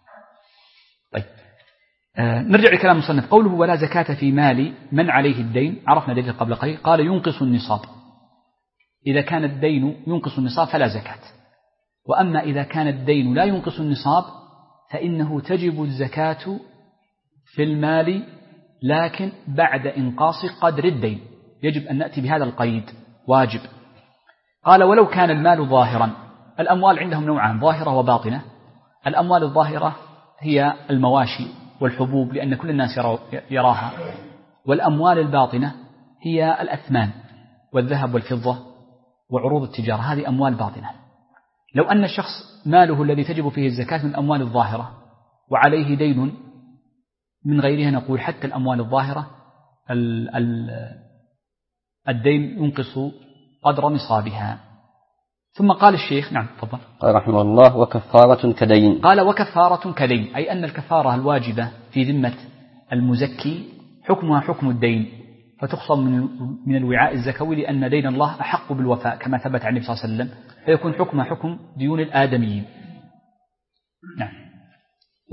Speaker 2: طيب نرجع لكلام المصنف. قوله: ولا زكاة في مال من عليه الدين، عرفنا دليل قبل قليل، قال ينقص النصاب. إذا كان الدين ينقص النصاب فلا زكاة، وأما إذا كان الدين لا ينقص النصاب فإنه تجب الزكاة في المال لكن بعد إنقاص قدر الدين. يجب أن نأتي بهذا القيد، واجب. قال: ولو كان المال ظاهرا. الأموال عندهم نوعان: ظاهرة وباطنة. الأموال الظاهرة هي المواشي والحبوب لأن كل الناس يراها، والأموال الباطنة هي الأثمان والذهب والفضة وعروض التجارة، هذه أموال باطنة. لو أن الشخص ماله الذي تجب فيه الزكاة من الأموال الظاهرة وعليه دين من غيرها، نقول حتى الأموال الظاهرة الدين ينقص قدر نصابها. ثم قال الشيخ: نعم تفضل.
Speaker 1: قال رحمه الله: وكفارة كدين.
Speaker 2: قال: وكفارة كدين، أي أن الكفارة الواجبة في ذمة المزكي حكمها حكم الدين، فتخصم من الوعاء الزكوي لأن دين الله أحق بالوفاء كما ثبت عن النبي صلى الله عليه وسلم، فيكون حكمها حكم ديون الآدميين. نعم.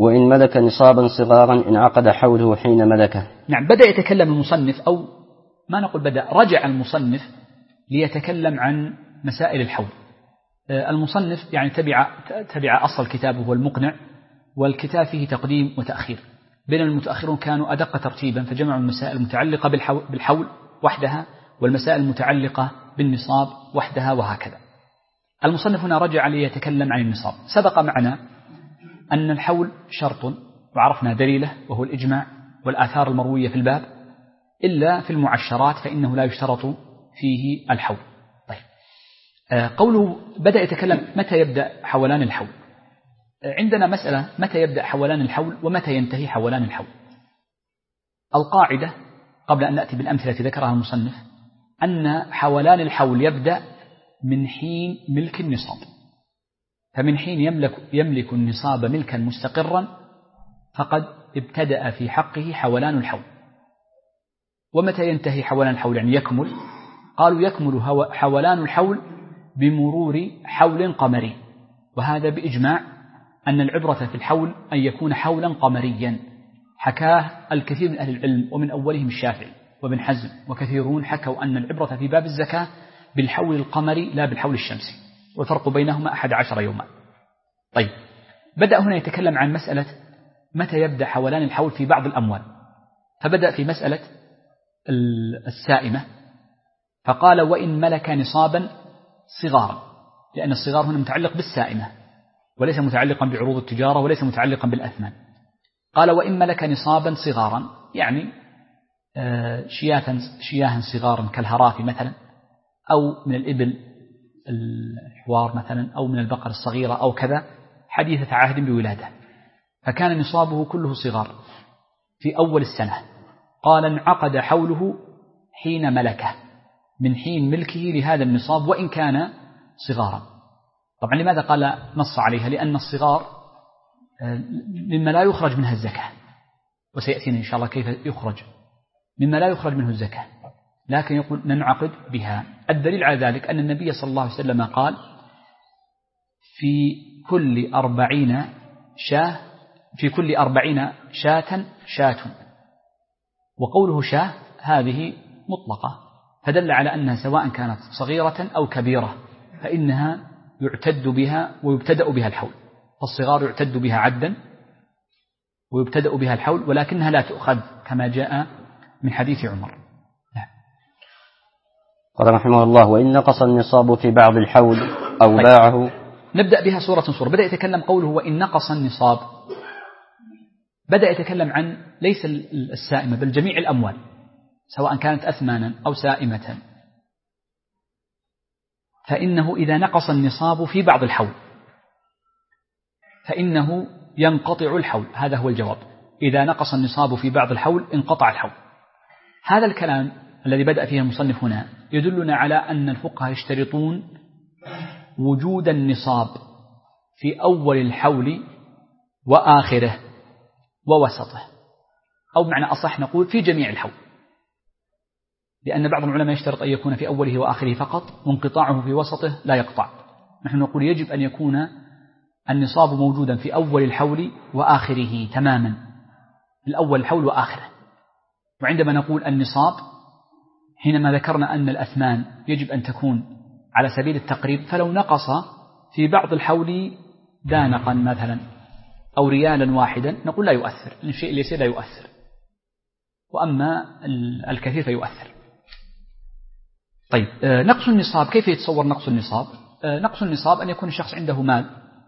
Speaker 1: وإن ملك نصابا صغارا انعقد حوله حين ملكه.
Speaker 2: نعم، بدأ يتكلم المصنف، أو ما نقول بدأ، رجع المصنف ليتكلم عن مسائل الحول. المصنف يعني تبع أصل الكتاب هو المقنع، والكتاب فيه تقديم وتأخير، بين المتأخرون كانوا أدق ترتيبا فجمعوا المسائل المتعلقة بالحول وحدها والمسائل المتعلقة بالنصاب وحدها وهكذا. المصنف هنا رجع ليتكلم عن النصاب. سبق معنا أن الحول شرط وعرفنا دليله وهو الإجماع والآثار المروية في الباب، إلا في المعشرات فإنه لا يشترط فيه الحول. طيب، قوله بدأ يتكلم متى يبدأ حولان الحول. عندنا مسألة متى يبدأ حولان الحول ومتى ينتهي حولان الحول. القاعدة قبل أن نأتي بالأمثلة ذكرها المصنف أن حولان الحول يبدأ من حين ملك النصاب، فمن حين يملك النصاب ملكا مستقرا فقد ابتدأ في حقه حولان الحول. ومتى ينتهي حولان الحول يعني يكمل؟ قالوا يكمل حولان الحول بمرور حول قمري، وهذا بإجماع أن العبرة في الحول أن يكون حولا قمريا، حكاه الكثير من أهل العلم ومن أولهم الشافعي وابن حزم، وكثيرون حكوا أن العبرة في باب الزكاة بالحول القمري لا بالحول الشمسي، والفرق بينهما 11 يوما. طيب، بدأ هنا يتكلم عن مسألة متى يبدأ حولان الحول في بعض الأموال، فبدأ في مسألة السائمة فقال وإن ملك نصابا صغارا، لأن الصغار هنا متعلق بالسائمة وليس متعلقا بعروض التجارة وليس متعلقا بالأثمان. قال وإن ملك نصابا صغارا يعني شياها صغارا كالهرافي مثلا، أو من الإبل الحوار مثلا، أو من البقر الصغيرة أو كذا حديثة عهد بولادة، فكان نصابه كله صغار في أول السنة. قال انعقد حوله حين ملكه، من حين ملكه لهذا النصاب وإن كان صغارا. طبعا لماذا قال نص عليها؟ لأن الصغار مما لا يخرج منها الزكاة، وسيأتينا إن شاء الله كيف يخرج مما لا يخرج منه الزكاة، لكن يقول ننعقد بها. الدليل على ذلك أن النبي صلى الله عليه وسلم قال في كل 40 شاة شاة، وقوله شاة هذه مطلقة، فدل على أنها سواء كانت صغيرة أو كبيرة فإنها يعتد بها ويبتدأ بها الحول. فالصغار يعتد بها عدا ويبتدأ بها الحول، ولكنها لا تؤخذ كما جاء من حديث عمر.
Speaker 1: قال رحمه الله وإن نقص النصاب في بعض الحول أو باعه.
Speaker 2: نبدأ بها صورة. بدأ يتكلم قوله وإن نقص النصاب، بدأ يتكلم عن ليس السائمة بل جميع الأموال سواء كانت أثمانا أو سائمة، فإنه إذا نقص النصاب في بعض الحول فإنه ينقطع الحول. هذا هو الجواب، إذا نقص النصاب في بعض الحول انقطع الحول. هذا الكلام الذي بدأ فيه المصنف هنا يدلنا على أن الفقهاء يشترطون وجود النصاب في أول الحول وآخره ووسطه، أو بمعنى أصح نقول في جميع الحول، لأن بعض العلماء يشترط أن يكون في أوله وآخره فقط، وانقطاعه في وسطه لا يقطع. نحن نقول يجب أن يكون النصاب موجودا في أول الحول وآخره تماما، الأول الحول وآخره. وعندما نقول النصاب حينما ذكرنا أن الأثمان يجب أن تكون على سبيل التقريب، فلو نقص في بعض الحول دانقا مثلا أو ريالا واحدا نقول لا يؤثر، لأن الشيء اللي يصير لا يؤثر، وأما الكثير فيؤثر. طيب، نقص النصاب كيف يتصور نقص النصاب؟ نقص النصاب أن يكون الشخص عنده مال،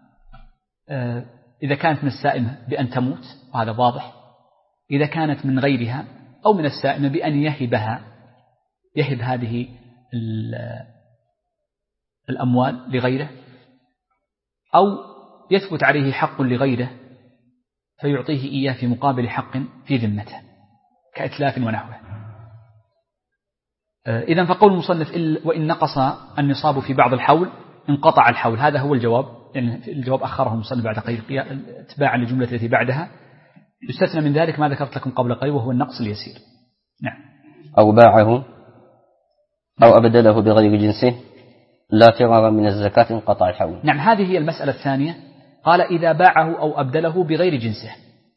Speaker 2: إذا كانت من السائمة بأن تموت وهذا واضح، إذا كانت من غيرها أو من السائمة بأن يهب هذه الأموال لغيره، أو يثبت عليه حق لغيره فيعطيه إياه في مقابل حق في ذمته كإتلاف ونحوه. إذن فقول المصنف وإن نقص النصاب في بعض الحول انقطع الحول، هذا هو الجواب، يعني الجواب أخره المصنف بعد قليل اتباعا للجملة التي بعدها. يستثنى من ذلك ما ذكرت لكم قبل قليل وهو النقص اليسير. نعم.
Speaker 1: أو باعه أو أبدله بغير جنسه لا فرار من الزكاة انقطع الحول.
Speaker 2: نعم، هذه هي المسألة الثانية قال إذا باعه أو أبدله بغير جنسه.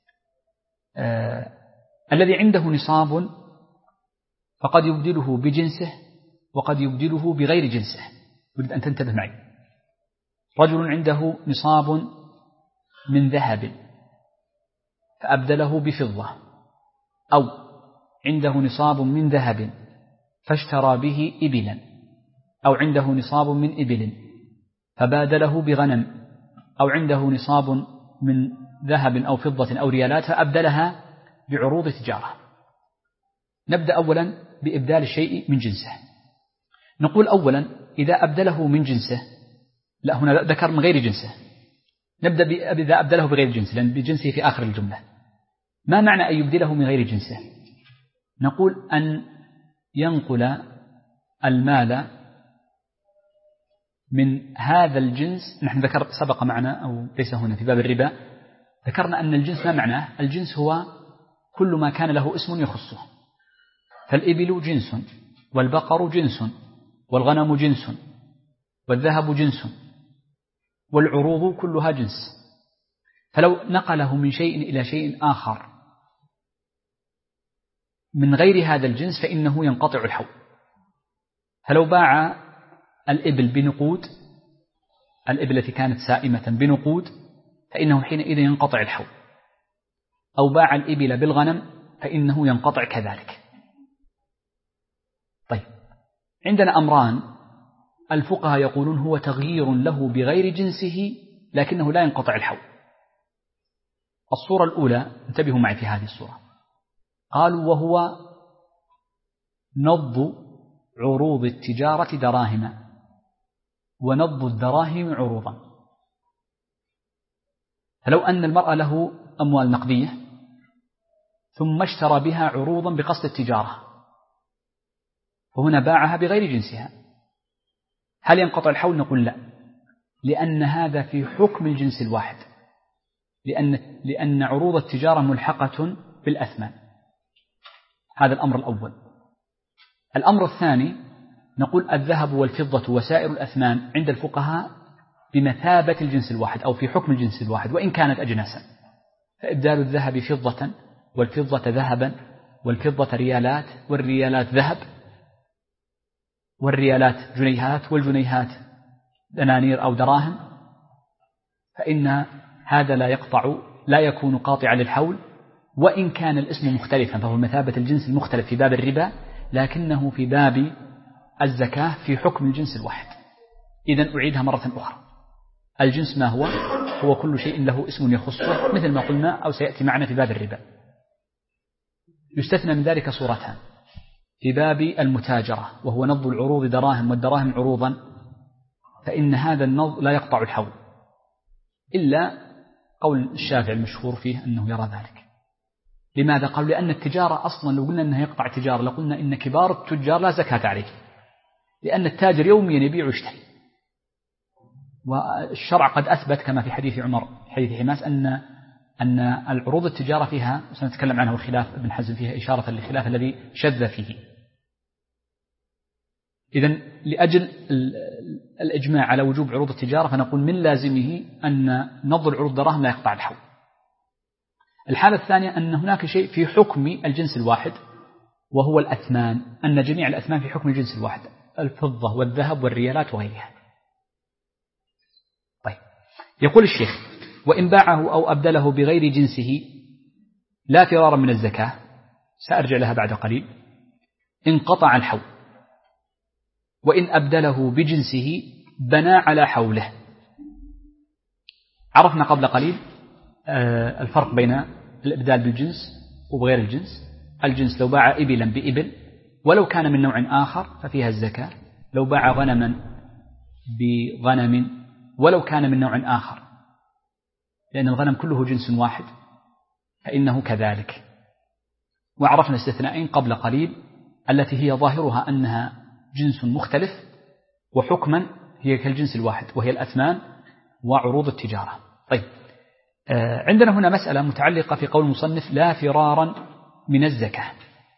Speaker 2: الذي عنده نصاب فقد يبدله بجنسه وقد يبدله بغير جنسه. أريد أن تنتبه معي. رجل عنده نصاب من ذهب فأبدله بفضة، أو عنده نصاب من ذهب فاشترى به إبلا، أو عنده نصاب من إبل فبادله بغنم، أو عنده نصاب من ذهب أو فضة أو ريالات فأبدلها بعروض تجارة. نبدأ أولا بإبدال الشيء من جنسه. نقول أولا إذا أبدله من جنسه، لا هنا ذكر من غير جنسه، نبدأ إذا أبدله بغير جنسه لأن بجنسه في آخر الجملة. ما معنى أن يبدله من غير جنسه؟ نقول أن ينقل المال من هذا الجنس. نحن ذكر سبق معنا أو ليس هنا في باب الربا ذكرنا أن الجنس ما معناه؟ الجنس هو كل ما كان له اسم يخصه، فالإبل جنس، والبقر جنس، والغنم جنس، والذهب جنس، والعروض كلها جنس. فلو نقله من شيء إلى شيء آخر من غير هذا الجنس فإنه ينقطع الحول. فلو باع الإبل بنقود، الإبل التي كانت سائمة بنقود، فإنه حينئذ ينقطع الحول. أو باع الإبل بالغنم فإنه ينقطع كذلك. طيب، عندنا أمران الفقهاء يقولون هو تغيير له بغير جنسه لكنه لا ينقطع الحول. الصورة الأولى، انتبهوا معي في هذه الصورة، قالوا وهو نض عروض التجارة دراهم ونض الدراهم عروضا. فلو أن المرأة له أموال نقدية ثم اشترى بها عروضا بقصد التجارة وهنا باعها بغير جنسها، هل ينقطع الحول؟ نقول لا، لأن هذا في حكم الجنس الواحد، لأن عروض التجارة ملحقة بالأثمان. هذا الأمر الأول. الأمر الثاني، نقول الذهب والفضة وسائر الأثمان عند الفقهاء بمثابة الجنس الواحد أو في حكم الجنس الواحد وإن كانت أجناسا، فإبدال الذهب فضة والفضة ذهبا والفضة ريالات والريالات ذهب والريالات جنيهات والجنيهات دنانير أو دراهم، فإن هذا لا يكون قاطعا للحول وإن كان الاسم مختلفا، فهو مثابة الجنس المختلف في باب الربا لكنه في باب الزكاة في حكم الجنس الواحد. إذن أعيدها مرة أخرى، الجنس ما هو كل شيء له اسم يخصه مثل ما قلنا أو سيأتي معنا في باب الربا. يستثنى من ذلك صورتان في باب المتاجرة وهو نض العروض دراهم والدراهم عروضا، فإن هذا النض لا يقطع الحول إلا قول الشافعي المشهور فيه أنه يرى ذلك. لماذا؟ قالوا لأن التجارة أصلا لو قلنا أنها يقطع تجارة لقلنا إن كبار التجار لا زكاة عليه، لأن التاجر يوميا يبيع ويشتري، والشرع قد أثبت كما في حديث عمر حديث حماس أن العروض التجارة فيها، سنتكلم عنه الخلاف ابن حزم فيها إشارة للخلاف الذي شذ فيه. إذن لأجل الإجماع على وجوب عروض التجارة فنقول من لازمه أن نض العروض دراهم لا يقطع الحول. الحالة الثانية أن هناك شيء في حكم الجنس الواحد وهو الأثمان، أن جميع الأثمان في حكم الجنس الواحد، الفضة والذهب والريالات وغيرها. طيب، يقول الشيخ وإن باعه أو أبدله بغير جنسه لا فرارا من الزكاة، سأرجع لها بعد قليل، انقطع الحول. وإن أبدله بجنسه بنى على حوله. عرفنا قبل قليل الفرق بين الإبدال بالجنس وبغير الجنس. الجنس لو باع إبلا بإبل ولو كان من نوع آخر ففيها الزكاة، لو باع غنما بغنم ولو كان من نوع آخر لأن الغنم كله جنس واحد فإنه كذلك. وعرفنا استثناءين قبل قليل التي هي ظاهرها أنها جنس مختلف وحكما هي كالجنس الواحد وهي الأثمان وعروض التجارة. طيب، عندنا هنا مسألة متعلقة في قول المصنف لا فرارا من الزكاة.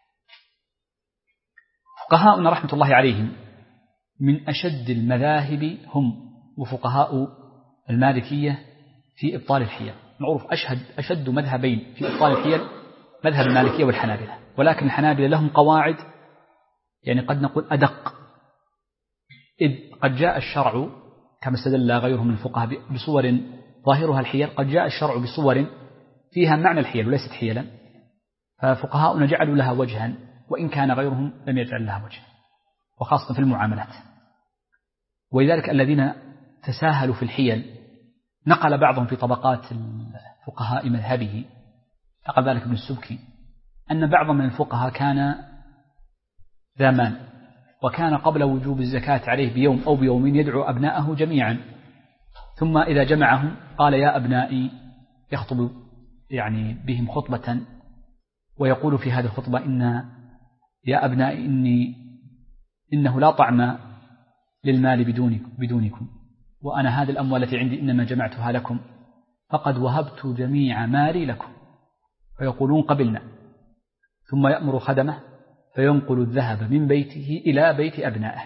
Speaker 2: فقهاؤنا رحمة الله عليهم من أشد المذاهب هم وفقهاء المالكية في إبطال الحيل. معروف أشد مذهبين في إبطال الحيل مذهب المالكية والحنابلة، ولكن الحنابلة لهم قواعد يعني قد نقول أدق، إذ قد جاء الشرع كما استدل غيرهم من الفقهاء بصور ظاهرها الحيل، قد جاء الشرع بصور فيها معنى الحيل وليست حيلا، ففقهاؤنا جعلوا لها وجها وإن كان غيرهم لم يجعل لها وجها، وخاصة في المعاملات. ولذلك الذين تساهلوا في الحيل نقل بعضهم في طبقات الفقهاء مذهبه، نقل ذلك ابن السبكي، أن بعض من الفقهاء كان ذا مال وكان قبل وجوب الزكاة عليه بيوم أو بيومين يدعو أبناءه جميعا، ثم إذا جمعهم قال يا أبنائي، يخطب يعني بهم خطبة ويقول في هذه الخطبة يا أبنائي إنه لا طعم للمال بدونكم، وأنا هذه الأموال التي عندي إنما جمعتها لكم، فقد وهبت جميع مالي لكم، فيقولون قبلنا، ثم يأمر خدمه فينقل الذهب من بيته إلى بيت أبنائه،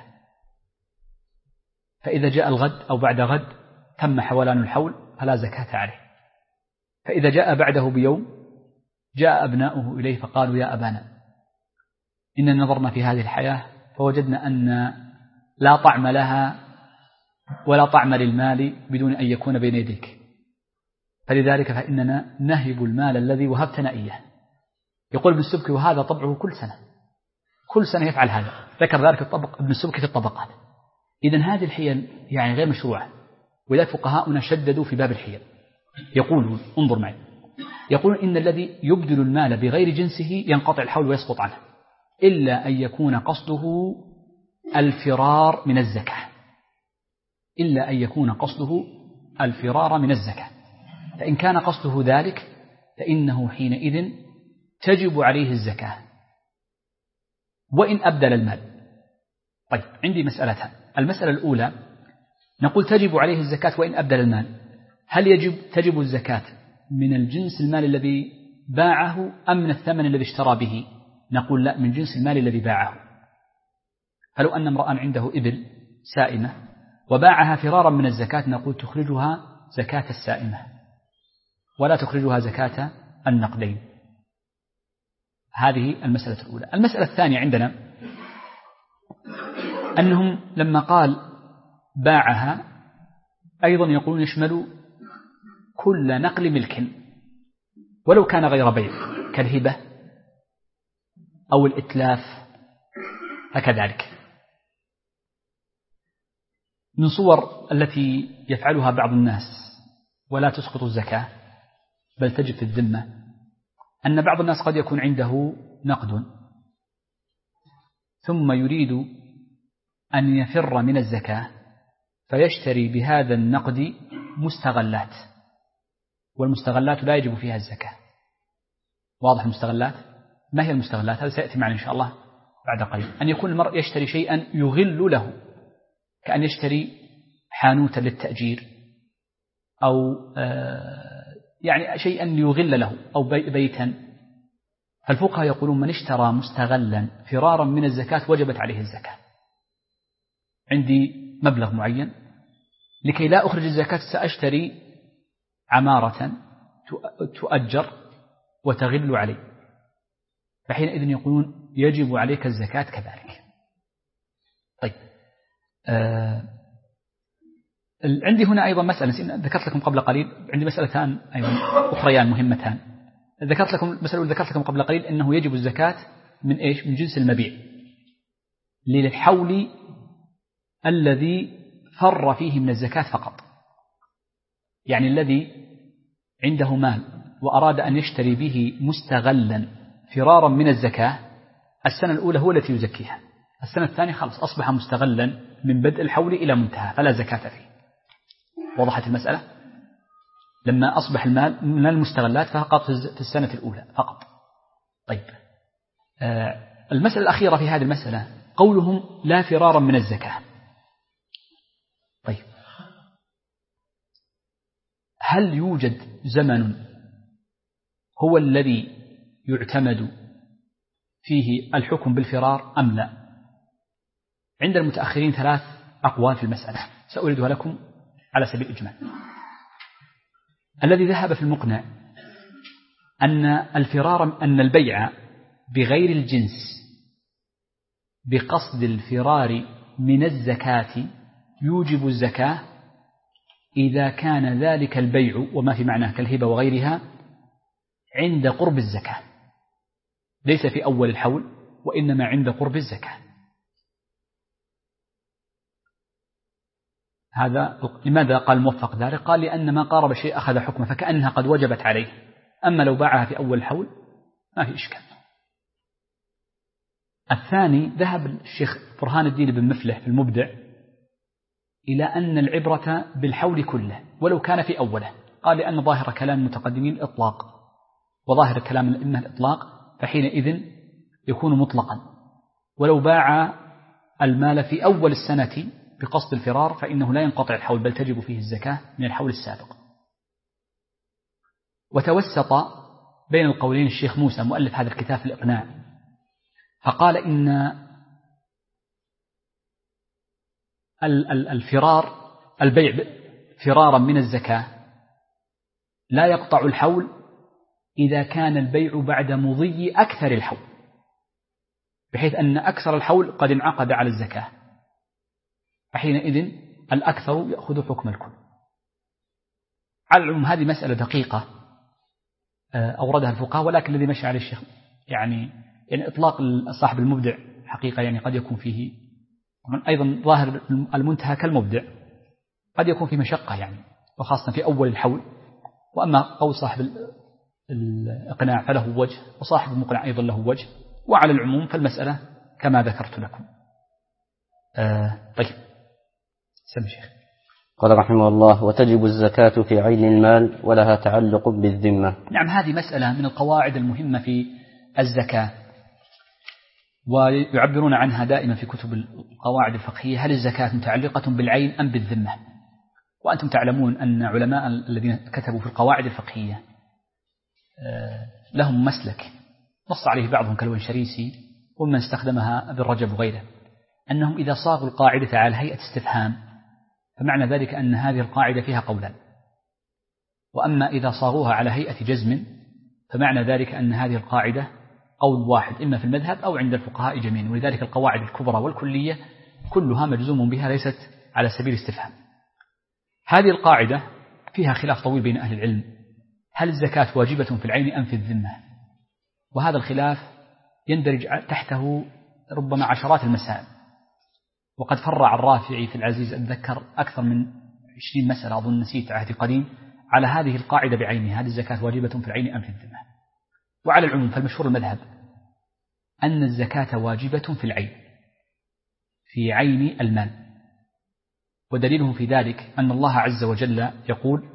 Speaker 2: فإذا جاء الغد أو بعد غد تم حولان الحول فلا زكاة عليه، فإذا جاء بعده بيوم جاء أبناؤه إليه فقالوا يا أبانا إن نظرنا في هذه الحياة فوجدنا أن لا طعم لها ولا طعم للمال بدون أن يكون بين يديك، فلذلك فإننا نهب المال الذي وهبتنا إياه. يقول ابن السبكي وهذا طبعه كل سنة يفعل هذا، ذكر ذلك ابن السبكي في الطبقات. إذن هذه الحيل يعني غير مشروعة، ولذلك فقهاؤنا شددوا في باب الحيل، يقولون انظر معي، يقولون إن الذي يبدل المال بغير جنسه ينقطع الحول ويسقط عنه، إلا أن يكون قصده الفرار من الزكاة، إلا أن يكون قصده الفرار من الزكاة، فإن كان قصده ذلك فإنه حينئذ تجب عليه الزكاة وإن أبدل المال. طيب عندي مسألتان، المسألة الأولى نقول تجب عليه الزكاة وإن أبدل المال، هل تجب الزكاة من الجنس المال الذي باعه أم من الثمن الذي اشترى به؟ نقول لا، من جنس المال الذي باعه. فلو أن امرأ عنده إبل سائمة وباعها فرارا من الزكاة نقول تخرجها زكاة السائمة ولا تخرجها زكاة النقدين. هذه المسألة الأولى. المسألة الثانية عندنا أنهم لما قال باعها أيضا يقولون يشمل كل نقل ملك ولو كان غير بيع، كالهبة أو الإتلاف هكذلك. من صور التي يفعلها بعض الناس ولا تسقط الزكاة بل تجب في الذمة، أن بعض الناس قد يكون عنده نقد ثم يريد أن يفر من الزكاة فيشتري بهذا النقد مستغلات، والمستغلات لا يجب فيها الزكاة. واضح المستغلات؟ ما هي المستغلات؟ هذا سيأتي معنا إن شاء الله بعد قليل. أن يكون المرء يشتري شيئا يغل له، كأن يشتري حانوتا للتأجير أو يعني شيئا يغل له أو بيتا. فالفقهاء يقولون من اشترى مستغلا فرارا من الزكاة وجبت عليه الزكاة. عندي مبلغ معين لكي لا أخرج الزكاة سأشتري عمارة تؤجر وتغل علي، فحينئذ يقولون يجب عليك الزكاة كذلك. طيب عندي هنا أيضا مسألة ذكرت لكم قبل قليل، عندي مسألتان أيضا أخريان مهمتان. ذكرت لكم قبل قليل أنه يجب الزكاة من إيش؟ من جنس المبيع للحول الذي فر فيه من الزكاة فقط. يعني الذي عنده مال وأراد أن يشتري به مستغلا فرارا من الزكاة، السنة الأولى هو التي يزكيها، السنة الثانية خلاص أصبح مستغلا من بدء الحول إلى منتهى فلا زكاة فيه. وضحت المسألة؟ لما أصبح المال من المستغلات فقط في السنة الأولى فقط. طيب المسألة الأخيرة في هذه المسألة قولهم لا فرارا من الزكاة. طيب هل يوجد زمن هو الذي يعتمد فيه الحكم بالفرار أم لا؟ عند المتأخرين 3 أقوال في المسألة، سأوردها لكم على سبيل الإجمال. الذي ذهب في المقنع أن البيع بغير الجنس بقصد الفرار من الزكاة يوجب الزكاة إذا كان ذلك البيع وما في معناه كالهبة وغيرها عند قرب الزكاة، ليس في أول الحول وإنما عند قرب الزكاة. هذا لماذا قال موفق ذلك؟ قال لأن ما قارب شيء أخذ حكمه فكأنها قد وجبت عليه، أما لو باعها في أول الحول ما في إشكال. الثاني ذهب الشيخ برهان الدين بن مفلح في المبدع إلى أن العبرة بالحول كله ولو كان في أوله، قال لأن ظاهر كلام المتقدمين الإطلاق، وظاهر كلام الأئمة الإطلاق، فحينئذ يكون مطلقا، ولو باع المال في أول السنة بقصد الفرار فإنه لا ينقطع الحول بل تجب فيه الزكاة من الحول السابق. وتوسط بين القولين الشيخ موسى مؤلف هذا الكتاب في الإقناع، فقال إن البيع فرارا من الزكاة لا يقطع الحول إذا كان البيع بعد مضي أكثر الحول، بحيث أن أكثر الحول قد انعقد على الزكاة، فحينئذ الأكثر يأخذ حكم الكل. على العموم هذه مسألة دقيقة أوردها الفقهاء، ولكن الذي مشى عليه الشيخ يعني إطلاق صاحب المبدع حقيقة يعني قد يكون فيه أيضا ظاهر المنتهى كالمبدع، قد يكون فيه مشقة يعني، وخاصة في أول الحول. وأما قول صاحب الإقناع فله وجه، وصاحب المقنع أيضا له وجه، وعلى العموم فالمسألة كما ذكرت لكم. طيب سمع شيخ.
Speaker 1: قال رحمه الله: وتجب الزكاة في عين المال ولها تعلق بالذمة.
Speaker 2: نعم، هذه مسألة من القواعد المهمة في الزكاة، ويعبرون عنها دائما في كتب القواعد الفقهية: هل الزكاة متعلقة بالعين أم بالذمة؟ وأنتم تعلمون أن علماء الذين كتبوا في القواعد الفقهية لهم مسلك نص عليه بعضهم كالونشريسي ومن استخدمها ابن رجب وغيره، أنهم إذا صاغوا القاعدة على هيئة استفهام فمعنى ذلك أن هذه القاعدة فيها قولان، وأما إذا صاغوها على هيئة جزم فمعنى ذلك أن هذه القاعدة قول واحد إما في المذهب أو عند الفقهاء جميعا. ولذلك القواعد الكبرى والكلية كلها مجزوم بها، ليست على سبيل استفهام. هذه القاعدة فيها خلاف طويل بين أهل العلم: هل الزكاة واجبة في العين أم في الذمة؟ وهذا الخلاف يندرج تحته ربما عشرات المسائل، وقد فرع الرافعي في العزيز أتذكر أكثر من 20 مسألة أظن نسيت عهد قديم على هذه القاعدة بعينها: هل الزكاة واجبة في العين أم في الذمة؟ وعلى العموم فالمشهور المذهب أن الزكاة واجبة في العين، في عين المال، ودليله في ذلك أن الله عز وجل يقول: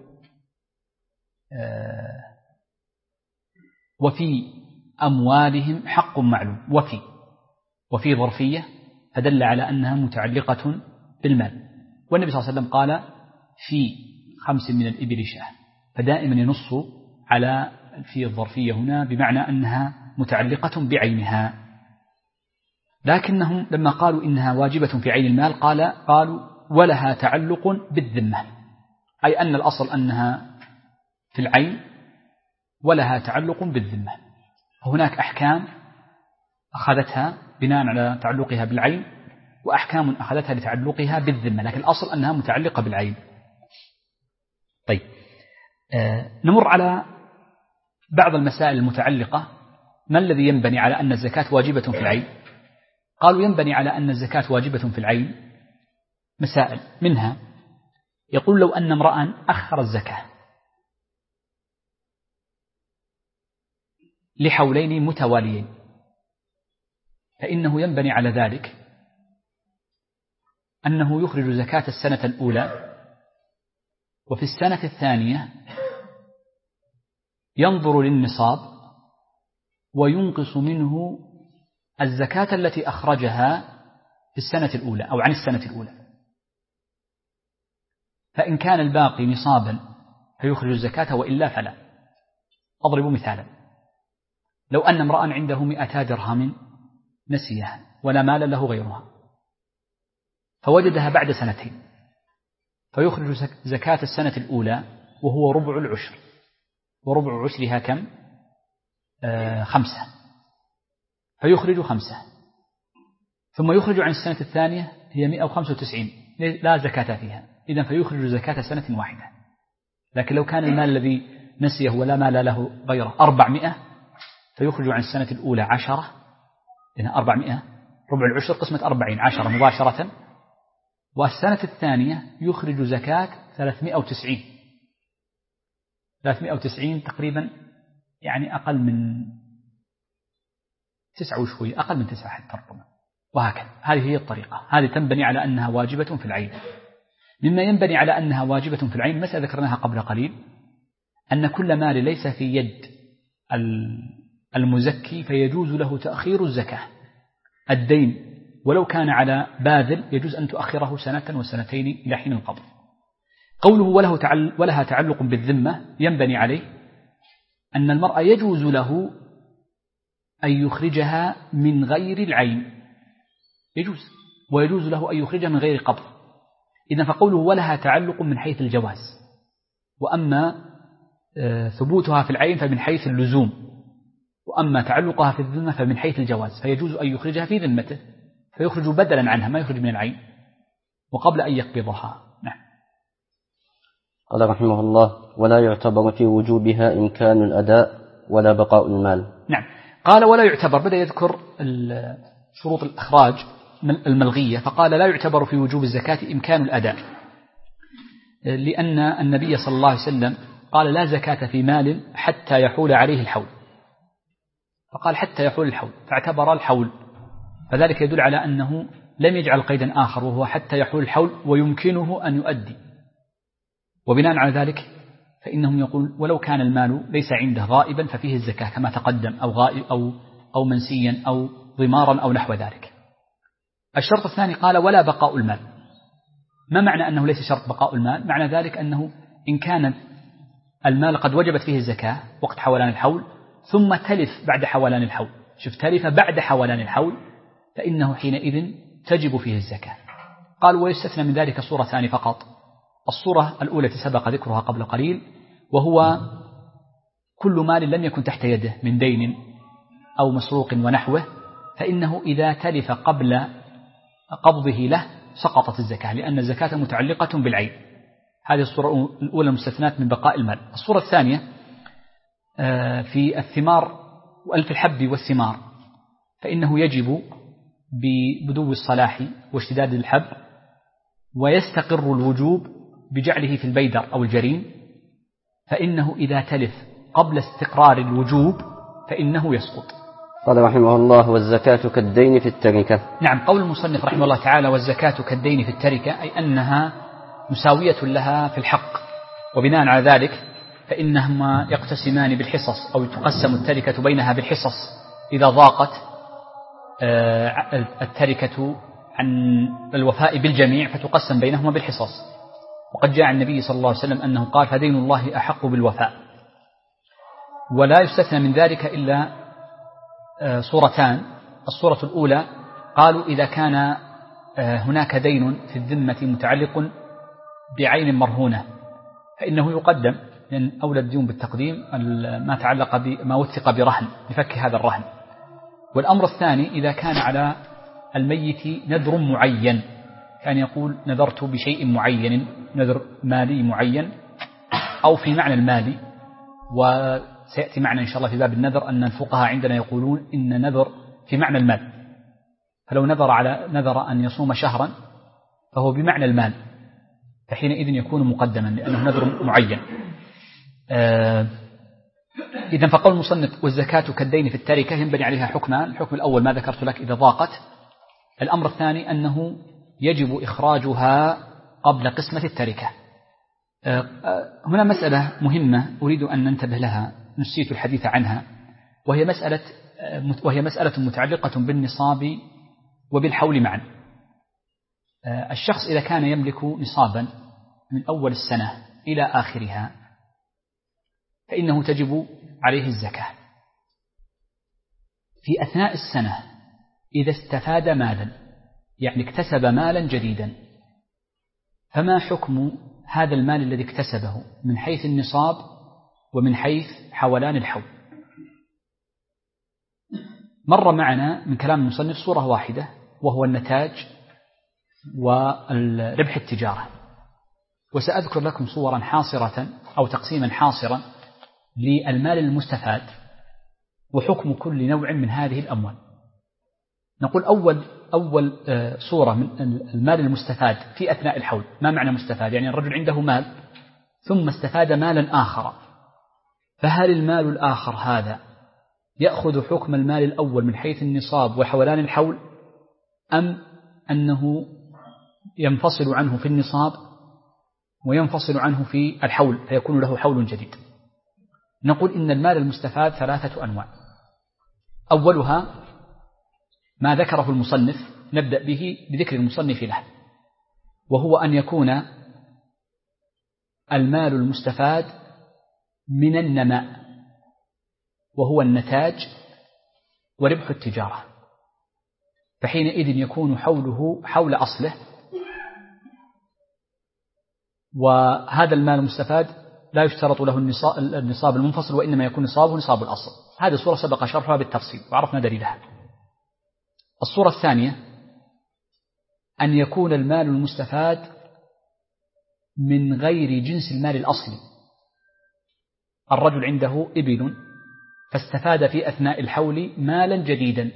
Speaker 2: وفي أموالهم حق معلوم، وفي ظرفية فدل على أنها متعلقة بالمال. والنبي صلى الله عليه وسلم قال: في 5 من الإبل شاة، فدائما ينص على في الظرفية هنا بمعنى أنها متعلقة بعينها. لكنهم لما قالوا إنها واجبة في عين المال قالوا ولها تعلق بالذمة، أي أن الأصل أنها في العين ولها تعلق بالذمة. فهناك أحكام أخذتها بناء على تعلقها بالعين، وأحكام أخذتها لتعلقها بالذمة، لكن الأصل أنها متعلقة بالعين. طيب نمر على بعض المسائل المتعلقة. ما الذي ينبني على أن الزكاة واجبة في العين؟ قالوا ينبني على أن الزكاة واجبة في العين مسائل، منها يقول: لو أن امرأ أخر الزكاة لحولين متواليين فإنه ينبني على ذلك أنه يخرج زكاة السنة الأولى، وفي السنة الثانية ينظر للنصاب وينقص منه الزكاة التي أخرجها في السنة الأولى أو عن السنة الأولى، فإن كان الباقي نصابا فيخرج الزكاة وإلا فلا. أضرب مثالا: لو أن امرأ عنده 200 درهم نسيها ولا مال له غيرها، فوجدها بعد 2 سنين، فيخرج زكاة السنة الأولى وهو ربع العشر، وربع عشرها كم؟ 5، فيخرج 5. ثم يخرج عن السنة الثانية هي 195 لا زكاة فيها، إذن فيخرج زكاة سنة واحدة. لكن لو كان المال الذي نسيه ولا مال له غيره 400 فيخرج عن السنة الأولى 10، لأنها 400 ربع العشر قسمة 40 10 مباشرة، والسنة الثانية يخرج زكاة 390 تقريبا، يعني أقل من 9 وشوي، أقل من 9 حتى ربما، وهكذا. هذه هي الطريقة، هذه تنبني على أنها واجبة في العين. مما ينبني على أنها واجبة في العين مسألة ذكرناها قبل قليل، أن كل مال ليس في يد المزكي فيجوز له تأخير الزكاة. الدين ولو كان على باذل يجوز أن تؤخره 1 وسنتين إلى حين القبض. قوله ولها تعلق بالذمة ينبني عليه أن المرأة يجوز له أن يخرجها من غير العين، يجوز، ويجوز له أن يخرجها من غير قبض. إذن فقوله ولها تعلق من حيث الجواز، وأما ثبوتها في العين فمن حيث اللزوم، وأما تعلقها في الذمة فمن حيث الجواز، فيجوز أن يخرجها في ذمته فيخرج بدلا عنها ما يخرج من العين وقبل أن يقبضها. نعم.
Speaker 1: قال رحمه الله: ولا يعتبر في وجوبها إمكان الأداء ولا بقاء المال.
Speaker 2: نعم. قال ولا يعتبر، بدأ يذكر شروط الإخراج الملغية، فقال لا يعتبر في وجوب الزكاة إمكان الأداء، لأن النبي صلى الله عليه وسلم قال لا زكاة في مال حتى يحول عليه الحول، فقال حتى يحول الحول فاعتبر الحول، فذلك يدل على أنه لم يجعل قيدا آخر وهو حتى يحول الحول ويمكنه أن يؤدي. وبناء على ذلك فإنهم يقول ولو كان المال ليس عنده غائبا ففيه الزكاة كما تقدم، أو غائب أو منسيا أو ضمارا أو نحو ذلك. الشرط الثاني قال ولا بقاء المال. ما معنى أنه ليس شرط بقاء المال؟ معنى ذلك أنه إن كان المال قد وجبت فيه الزكاة وقت حولان الحول ثم تلف بعد حولان الحول، شوف تلف بعد حولان الحول، فإنه حينئذ تجب فيه الزكاة. قال ويستثنى من ذلك صورتان فقط. الصورة الأولى سبق ذكرها قبل قليل، وهو كل مال لم يكن تحت يده من دين أو مسروق ونحوه، فإنه إذا تلف قبل قبضه له سقطت الزكاة، لأن الزكاة متعلقة بالعين. هذه الصورة الأولى المستثنات من بقاء المال. الصورة الثانية في الثمار وفي الحب والثمار، فإنه يجب ببدو الصلاح واشتداد الحب، ويستقر الوجوب بجعله في البيدر أو الجرين، فإنه إذا تلف قبل استقرار الوجوب فإنه يسقط.
Speaker 1: قال رحمه الله: والزكاة كالدين في التركة.
Speaker 2: نعم. قول المصنف رحمه الله تعالى والزكاة كالدين في التركة، أي أنها مساوية لها في الحق، وبناء على ذلك فإنهما يقتسمان بالحصص، أو تقسم التركة بينها بالحصص إذا ضاقت التركة عن الوفاء بالجميع فتقسم بينهما بالحصص. وقد جاء النبي صلى الله عليه وسلم أنه قال فدين الله أحق بالوفاء. ولا يستثنى من ذلك إلا صورتان. الصورة الأولى قالوا إذا كان هناك دين في الذمة متعلق بعين مرهونة فإنه يقدم، لأن أولى الدين بالتقديم ما تعلق بما وثق برهن لفك هذا الرهن. والأمر الثاني إذا كان على الميت نذر معين، كان يقول نذرت بشيء معين، نذر مالي معين أو في معنى المالي، وسيأتي معنا إن شاء الله في باب النذر أن الفقهاء عندنا يقولون إن نذر في معنى المال، فلو نذر أن يصوم شهرا فهو بمعنى المال، فحينئذ يكون مقدما لأنه نذر معين. إذن فقول المصنف والزكاة كالدين في التركة ينبني عليها حكمان. الحكم الأول ما ذكرت لك إذا ضاقت. الأمر الثاني أنه يجب إخراجها قبل قسمة التركة. هنا مسألة مهمة أريد أن ننتبه لها، نسيت الحديث عنها، وهي مسألة متعلقة بالنصاب وبالحول معا. الشخص إذا كان يملك نصابا من أول السنة إلى آخرها فإنه تجب عليه الزكاة. في أثناء السنة إذا استفاد مالا، يعني اكتسب مالا جديدا، فما حكم هذا المال الذي اكتسبه من حيث النصاب ومن حيث حولان الحول. مر معنا من كلام المصنف صورة واحدة وهو النتاج وربح التجارة، وسأذكر لكم صورا حاصرة أو تقسيما حاصرا للمال المستفاد وحكم كل نوع من هذه الأموال. نقول أول صورة من المال المستفاد في أثناء الحول. ما معنى مستفاد؟ يعني الرجل عنده مال ثم استفاد مالا آخر، فهل المال الآخر هذا يأخذ حكم المال الأول من حيث النصاب وحولان الحول، أم أنه ينفصل عنه في النصاب وينفصل عنه في الحول فيكون له حول جديد؟ نقول إن المال المستفاد 3 أنواع. أولها ما ذكره المصنف، نبدأ به بذكر المصنف له، وهو أن يكون المال المستفاد من النماء، وهو النتاج وربح التجارة، فحينئذ يكون حوله حول أصله. وهذا المال المستفاد لا يشترط له النصاب المنفصل، وإنما يكون نصابه نصاب الأصل. هذه الصورة سبق شرحها بالتفصيل وعرفنا دليلها. الصورة الثانية أن يكون المال المستفاد من غير جنس المال الأصلي. الرجل عنده إبل فاستفاد في أثناء الحول مالا جديدا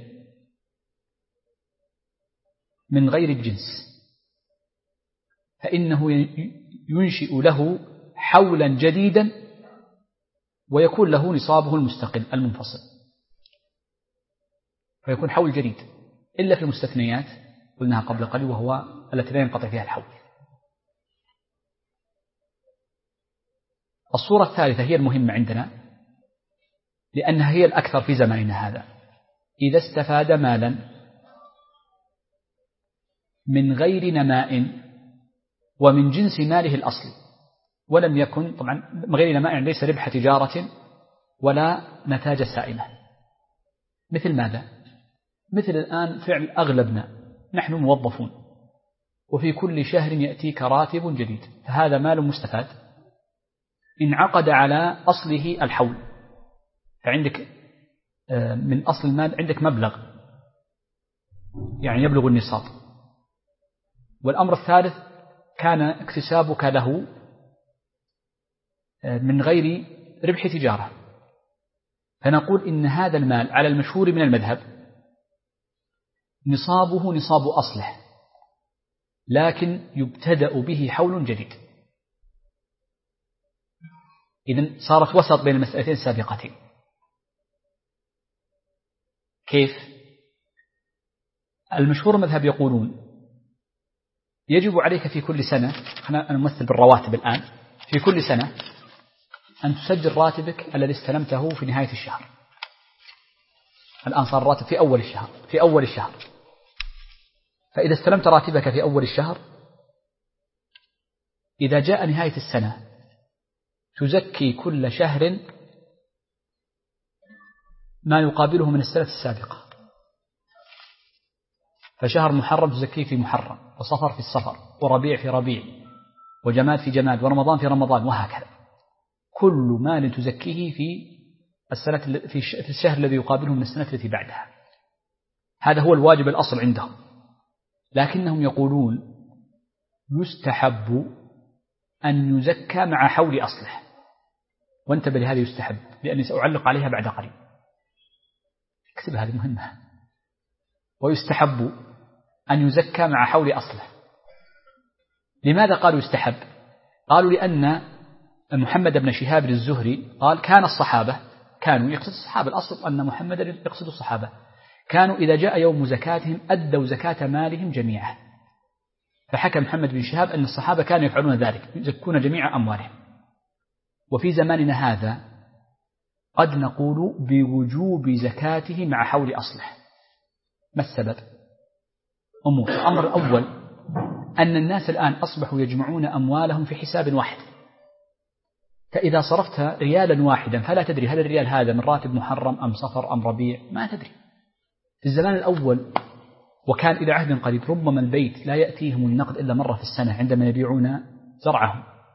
Speaker 2: من غير الجنس، فإنه ينشئ له حولا جديدا ويكون له نصابه المستقل المنفصل، فيكون حول جديد، إلا في المستثنيات قلناها قبل قليل، وهو التي لا ينقطع فيها الحول. الصورة الثالثة هي المهمة عندنا لأنها هي الأكثر في زماننا هذا. إذا استفاد مالا من غير نماء ومن جنس ماله الأصلي، ولم يكن طبعا من غير نماء يعني ليس ربح تجارة ولا نتاج سائمة. مثل ماذا؟ مثل الآن فعل أغلبنا، نحن موظفون وفي كل شهر يأتيك راتب جديد، فهذا مال مستفاد انعقد على أصله الحول، فعندك من أصل المال عندك مبلغ يعني يبلغ النصاب. والأمر الثالث كان اكتسابك له من غير ربح تجارة، فنقول إن هذا المال على المشهور من المذهب نصابه نصاب أصله، لكن يبتدأ به حول جديد. إذن صارت وسط بين المسألتين السابقتين. كيف؟ المشهور مذهب يقولون يجب عليك في كل سنة، أنا نمثل بالرواتب الآن، في كل سنة أن تسجل راتبك الذي استلمته في نهاية الشهر. الآن صار راتب في أول الشهر، فإذا استلمت راتبك في أول الشهر، إذا جاء نهاية السنة تزكي كل شهر ما يقابله من السنة السابقة. فشهر محرم تزكيه في محرم، وصفر في الصفر، وربيع في ربيع، وجماد في جماد، ورمضان في رمضان، وهكذا. كل مال تزكيه في الشهر الذي يقابله من السنة التي بعدها. هذا هو الواجب الأصل عندهم، لكنهم يقولون يستحب أن يزكى مع حول أصله. وانتبه لهذه يستحب، لأني سأعلق عليها بعد قليل. اكتب هذه مهمة. ويستحب أن يزكى مع حول أصله. لماذا قالوا يستحب؟ قالوا لأن محمد بن شهاب الزهري قال كان الصحابة كانوا يقصد الصحابة، الأصل أن محمد يقصد الصحابة، كانوا إذا جاء يوم زكاتهم أدوا زكاة مالهم جميعا. فحكى محمد بن شهاب أن الصحابة كانوا يفعلون ذلك، يزكون جميع أموالهم. وفي زماننا هذا قد نقول بوجوب زكاته مع حول أصله. ما السبب؟ أمور. الأمر الأول أن الناس الآن أصبحوا يجمعون أموالهم في حساب واحد، فإذا صرفت ريالا واحدا فلا تدري هل الريال هذا من راتب محرم أم صفر أم ربيع، ما تدري. في الزمان الأول وكان إلى عهد قريب ربما البيت لا يأتيهم النقد إلا مرة في السنة عندما يبيعون زرعهم،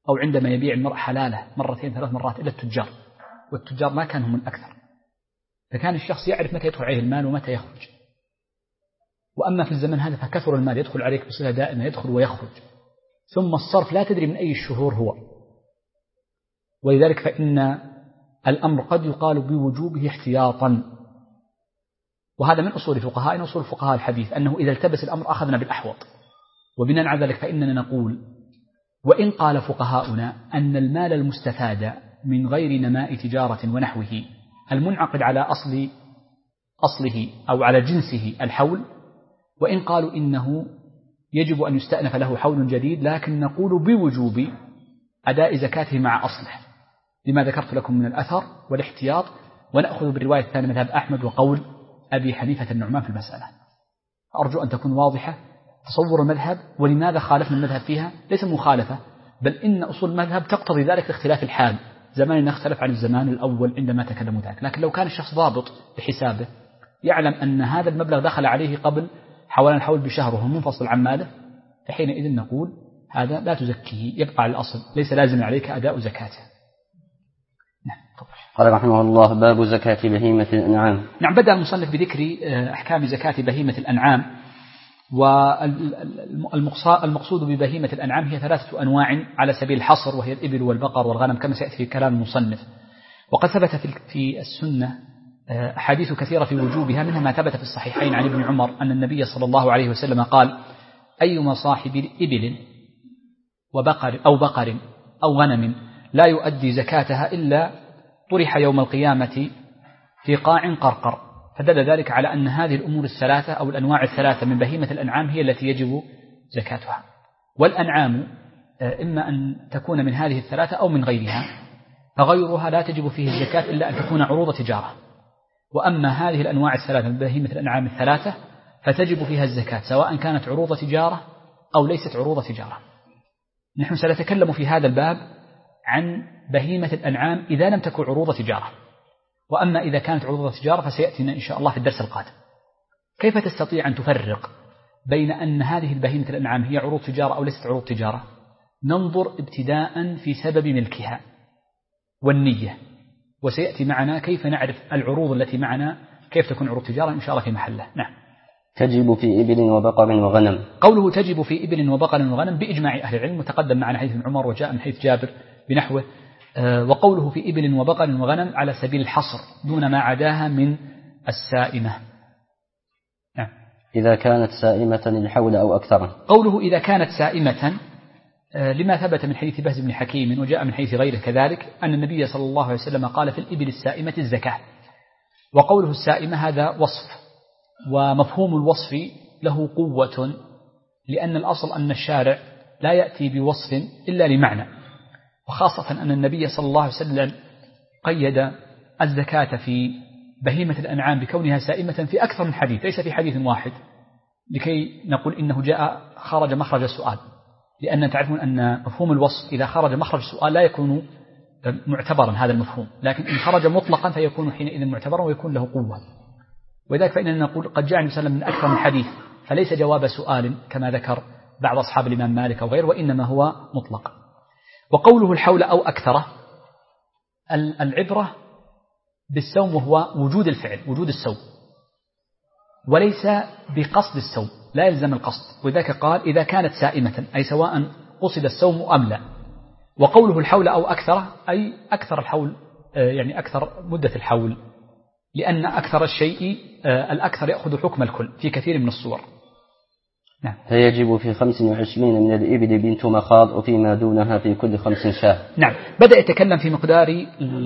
Speaker 2: أو عندما يبيع المرء حلاله مرتين 3 مرات إلى التجار، والتجار ما كانوا هم الأكثر، فكان الشخص يعرف متى يدخل عليه المال ومتى يخرج. وأما في الزمن هذا فكثر المال يدخل عليك بصفة دائمة، يدخل ويخرج، ثم الصرف لا تدري من أي الشهور هو، ولذلك فإن الأمر قد يقال بوجوبه احتياطا. وهذا من أصول فقهاء أصول فقهاء الحديث، أنه إذا التبس الأمر أخذنا بالأحوط. وبناء على ذلك فإننا نقول وإن قال فقهاؤنا أن المال المستفاد من غير نماء تجارة ونحوه المنعقد على أصله أو على جنسه الحول، وإن قالوا إنه يجب أن يستأنف له حول جديد، لكن نقول بوجوب أداء زكاته مع أصله لما ذكرت لكم من الأثر والاحتياط. ونأخذ بالرواية الثانية مذهب أحمد وقول أبي حنيفة النعمان في المسألة. أرجو أن تكون واضحة تصور المذهب. ولماذا خالفنا المذهب فيها؟ ليس مخالفة، بل إن أصول المذهب تقتضي ذلك اختلاف الحال، زماننا اختلف عن الزمان الأول عندما تكلموا ذلك. لكن لو كان الشخص ضابط بحسابه يعلم أن هذا المبلغ دخل عليه قبل حوالي الحول بشهر وهو منفصل عن ماله، فحينئذ نقول هذا لا تزكيه، يبقى على الأصل، ليس لازم عليك أداء زكاته. نعم.
Speaker 1: قال رحمه الله: باب زكاة بهيمة الأنعام.
Speaker 2: نعم. بدأ المصنف بذكر أحكام زكاة بهيمة الأنعام. والمقصود ببهيمة الأنعام هي 3 أنواع على سبيل الحصر، وهي الإبل والبقر والغنم كما سيأتي في كلام المصنف. وقد ثبت في السنة أحاديث كثيرة في وجوبها، منها ما ثبت في الصحيحين عن ابن عمر أن النبي صلى الله عليه وسلم قال: أيما صاحب إبل وبقر أو غنم لا يؤدي زكاتها إلا طرح يوم القيامة في قاع قرقر. فدل ذلك على أن هذه الأمور الثلاثة أو الأنواع الثلاثة من بهيمة الأنعام هي التي يجب زكاتها. والأنعام إما أن تكون من هذه الثلاثة أو من غيرها، فغيرها لا تجب فيه الزكاة إلا أن تكون عروض تجارة. وأما هذه الأنواع الثلاثة من بهيمة الأنعام الثلاثة فتجب فيها الزكاة سواء كانت عروض تجارة أو ليست عروض تجارة. نحن سنتكلم في هذا الباب عن بهيمة الأنعام إذا لم تكن عروض تجارة، وأما إذا كانت عروض تجارة فسيأتينا إن شاء الله في الدرس القادم. كيف تستطيع أن تفرق بين أن هذه البهيمة الأنعام هي عروض تجارة أو ليست عروض تجارة؟ ننظر ابتداء في سبب ملكها والنية، وسيأتي معنا كيف نعرف العروض التي معنا كيف تكون عروض تجارة إن شاء الله في محله. نعم.
Speaker 1: تجب في إبل وبقر وغنم.
Speaker 2: قوله تجب في إبل وبقر وغنم بإجماع أهل العلم، وتقدم معنا حديث ابن عمر وجاء من حديث جابر بنحوه. وقوله في إبل وبقر وغنم على سبيل الحصر دون ما عداها من السائمة. نعم.
Speaker 1: إذا كانت سائمة للحول أو أكثر.
Speaker 2: قوله إذا كانت سائمة لما ثبت من حديث بهز بن حكيم وجاء من حديث غيره كذلك أن النبي صلى الله عليه وسلم قال في الإبل السائمة الزكاة. وقوله السائمة هذا وصف، ومفهوم الوصف له قوة، لأن الأصل أن الشارع لا يأتي بوصف إلا لمعنى، وخاصة أن النبي صلى الله عليه وسلم قيد الزكاة في بهيمة الأنعام بكونها سائمة في أكثر من حديث، ليس في حديث واحد، لكي نقول إنه خرج مخرج السؤال، لأن تعرفون أن مفهوم الوصف إذا خرج مخرج السؤال لا يكون معتبرا هذا المفهوم، لكن إن خرج مطلقا فيكون حينئذ معتبرا ويكون له قوة. وذلك فإننا نقول قد جاء النبي صلى الله عليه وسلم من أكثر من حديث، فليس جواب سؤال كما ذكر بعض أصحاب الإمام مالك أو غيره، وإنما هو مطلق. وقوله الحول أو أكثره، العبرة بالسوم وهو وجود الفعل، وجود السوم، وليس بقصد السوم، لا يلزم القصد. وذلك قال إذا كانت سائمة، أي سواء قصد السوم أم لا. وقوله الحول أو أكثره أي أكثر الحول، يعني أكثر مدة الحول، لأن أكثر الشيء الأكثر يأخذ حكم الكل في كثير من الصور. نعم.
Speaker 1: فيجب في 25 من الإبل بنت مخاض، وفيما دونها في كل 5 شاة.
Speaker 2: نعم. بدأ يتكلم في مقدار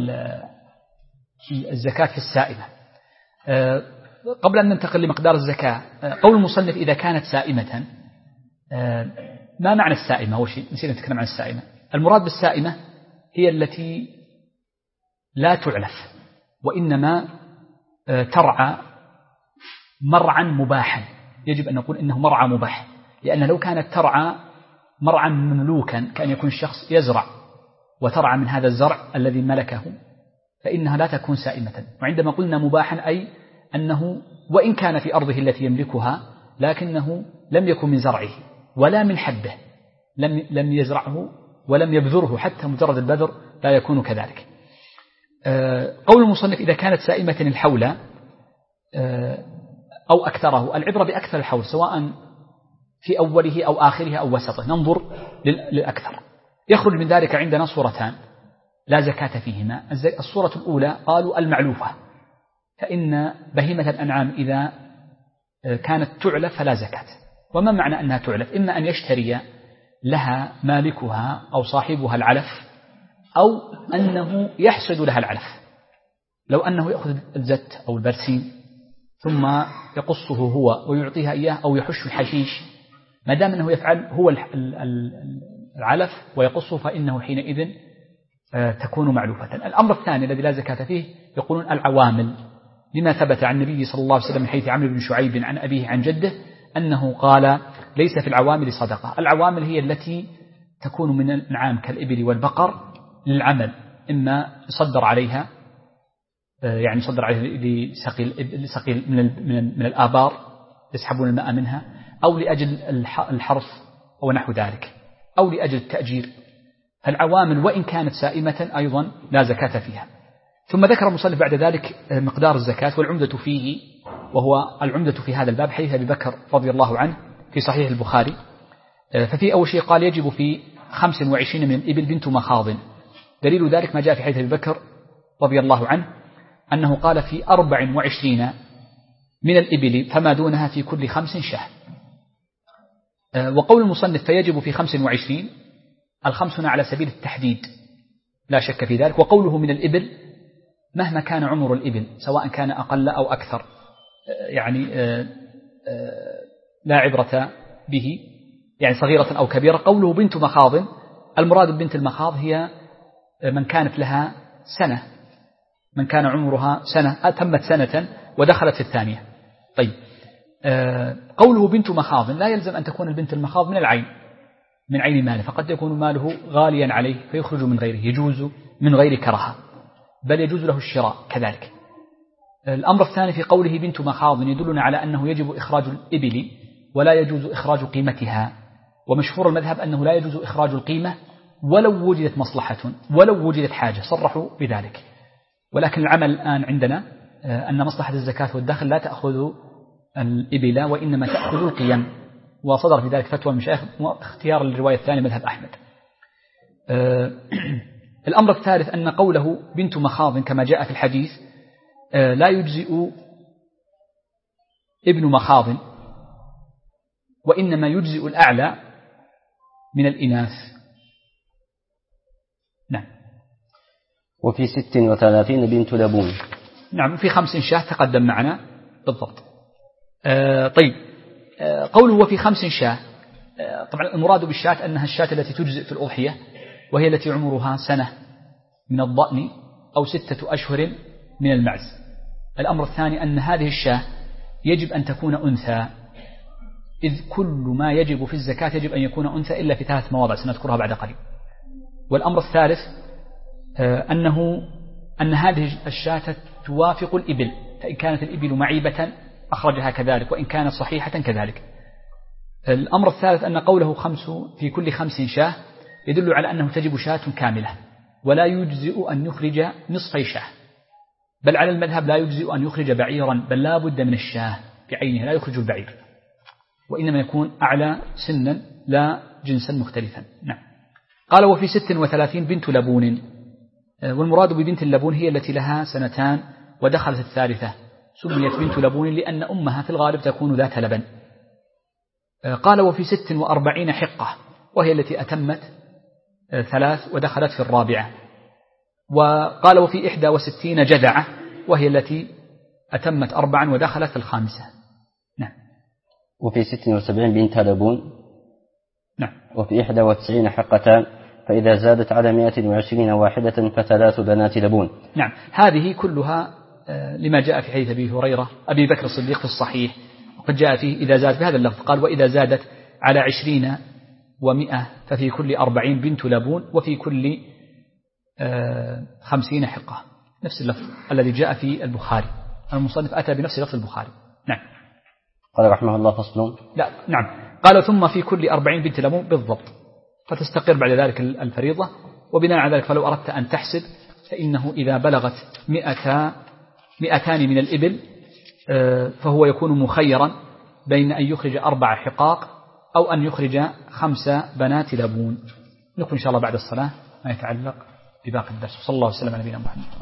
Speaker 2: الزكاة في السائمة. قبل أن ننتقل لمقدار الزكاة، قول المصنف إذا كانت سائمة، ما معنى السائمة؟ أول شيء نسينا نتكلم عن السائمة. المراد بالسائمة هي التي لا تعلف، وإنما ترعى مرعا مباحا. يجب أن نقول إنه مرعى مباح، لأن لو كانت ترعى مرعا مملوكا كأن يكون الشخص يزرع وترعى من هذا الزرع الذي ملكه، فإنها لا تكون سائمة. وعندما قلنا مباحا أي أنه وإن كان في أرضه التي يملكها لكنه لم يكن من زرعه ولا من حبه، لم يزرعه ولم يبذره حتى مجرد البذر لا يكون كذلك. قول المصنف إذا كانت سائمة الحول أو أكثره، العبرة بأكثر الحول سواء في أوله أو آخره أو وسطه، ننظر للأكثر. يخرج من ذلك عندنا صورتان لا زكاة فيهما. الصورة الأولى قالوا المعلوفة، فإن بهيمة الأنعام إذا كانت تعلف فلا زكاة. وما معنى أنها تعلف؟ إما أن يشتري لها مالكها أو صاحبها العلف، أو أنه يحسد لها العلف. لو أنه يأخذ الزت أو البرسيم ثم يقصه هو ويعطيها إياه، أو يحش الحشيش، ما دام أنه يفعل هو العلف ويقصه فإنه حينئذ تكون معلوفة. الأمر الثاني الذي لا زكاة فيه يقولون العوامل، لما ثبت عن النبي صلى الله عليه وسلم من حيث عمرو بن شعيب عن أبيه عن جده أنه قال ليس في العوامل صدقة. العوامل هي التي تكون من الأنعام كالإبل والبقر للعمل، إما يصدر عليها يعني يصدر عليها لسقي من الآبار يسحبون الماء منها، أو لأجل الحرث أو نحو ذلك، أو لأجل التأجير. فالعوامل وإن كانت سائمة أيضا لا زكاة فيها. ثم ذكر المصنف بعد ذلك مقدار الزكاة والعمدة فيه، وهو العمدة في هذا الباب حديث أبي بكر رضي الله عنه في صحيح البخاري. ففي أول شيء قال يجب في 25 من الإبل بنت مخاض. دليل ذلك ما جاء في حديث أبي بكر رضي الله عنه أنه قال في 24 من الإبل فما دونها في كل 5 شاه. وقول المصنف فيجب في 25، ال5 على سبيل التحديد لا شك في ذلك. وقوله من الإبل مهما كان عمر الإبل سواء كان أقل أو أكثر، يعني لا عبرة به، يعني صغيرة أو كبيرة. قوله بنت مخاض، المراد بنت المخاض هي من كانت لها سنة، من كان عمرها سنة تمت سنة ودخلت في الثانية. طيب قوله بنت مخاض لا يلزم أن تكون البنت المخاض من العين، من عين ماله، فقد يكون ماله غاليا عليه فيخرج من غيره، يجوز من غير كراهة، بل يجوز له الشراء كذلك. الأمر الثاني في قوله بنت مخاض يدلنا على أنه يجب إخراج الإبل ولا يجوز إخراج قيمتها. ومشهور المذهب أنه لا يجوز إخراج القيمة ولو وجدت مصلحة ولو وجدت حاجة، صرحوا بذلك. ولكن العمل الآن عندنا أن مصلحة الزكاة والدخل لا تأخذ الإبل وإنما تأخذ القيم، وصدر في ذلك فتوى المشايخ اختيار للرواية الثانية مذهب أحمد. الأمر الثالث أن قوله بنت مخاض كما جاء في الحديث لا يجزئ ابن مخاض، وإنما يجزئ الأعلى من الإناث. نعم.
Speaker 1: وفي 36 بنت لبون.
Speaker 2: نعم. في 5 شاه تقدم معنا بالضبط. طيب قوله وفي 5 شاه، طبعا المراد بالشاة أنها الشاة التي تجزئ في الأضحية، وهي التي عمرها سنة من الضأن أو 6 أشهر من المعز. الأمر الثاني أن هذه الشاة يجب أن تكون أنثى، إذ كل ما يجب في الزكاة يجب أن يكون أنثى إلا في 3 مواضع سنذكرها بعد قليل. والأمر الثالث أن هذه الشاة توافق الإبل، فإن كانت الإبل معيبة أخرجها كذلك، وإن كانت صحيحة كذلك. الأمر الثالث أن قوله 5 في كل 5 شاه يدل على أنه تجب شاة كاملة، ولا يجزئ أن يخرج نصفي شاه، بل على المذهب لا يجزئ أن يخرج بعيرا، بل لا بد من الشاه بعينها، لا يخرج البعير، وإنما يكون أعلى سنا لا جنسا مختلفا. نعم. قال وفي 36 بنت لبون، والمراد ببنت اللبون هي التي لها 2 ودخلت الثالثة، سميت بنت لبون لأن أمها في الغالب تكون ذات لبن. قال وفي 46 حقة، وهي التي أتمت 3 ودخلت في الرابعة. وقال وفي 61 جذعة، وهي التي أتمت 4 ودخلت في الخامسة. نعم.
Speaker 1: وفي 76 بنت لبون.
Speaker 2: نعم.
Speaker 1: وفي 91 حقتان، فإذا زادت على 120 واحدة ف3 بنات لبون. نعم.
Speaker 2: هذه كلها لما جاء في حديث أبي بكر الصديق في الصحيح، وقد جاء فيه إذا زادت بهذا اللفظ، قال وإذا زادت على 20 و100 ففي كل 40 بنت لبون، وفي كل 50 حقة، نفس اللفظ الذي جاء في البخاري. المصنف أتى بنفس لفظ البخاري. نعم.
Speaker 1: قال رحمه الله فصل.
Speaker 2: لا. نعم. قال ثم في كل 40 بنت لبون بالضبط. فتستقر بعد ذلك الفريضة. وبناء على ذلك فلو أردت أن تحسب فإنه إذا بلغت 200 من الإبل فهو يكون مخيرا بين أن يخرج 4 حقاق أو أن يخرج 5 بنات لبون. نكون إن شاء الله بعد الصلاة ما يتعلق بباقي الدرس. صلى الله وسلم على نبينا محمد.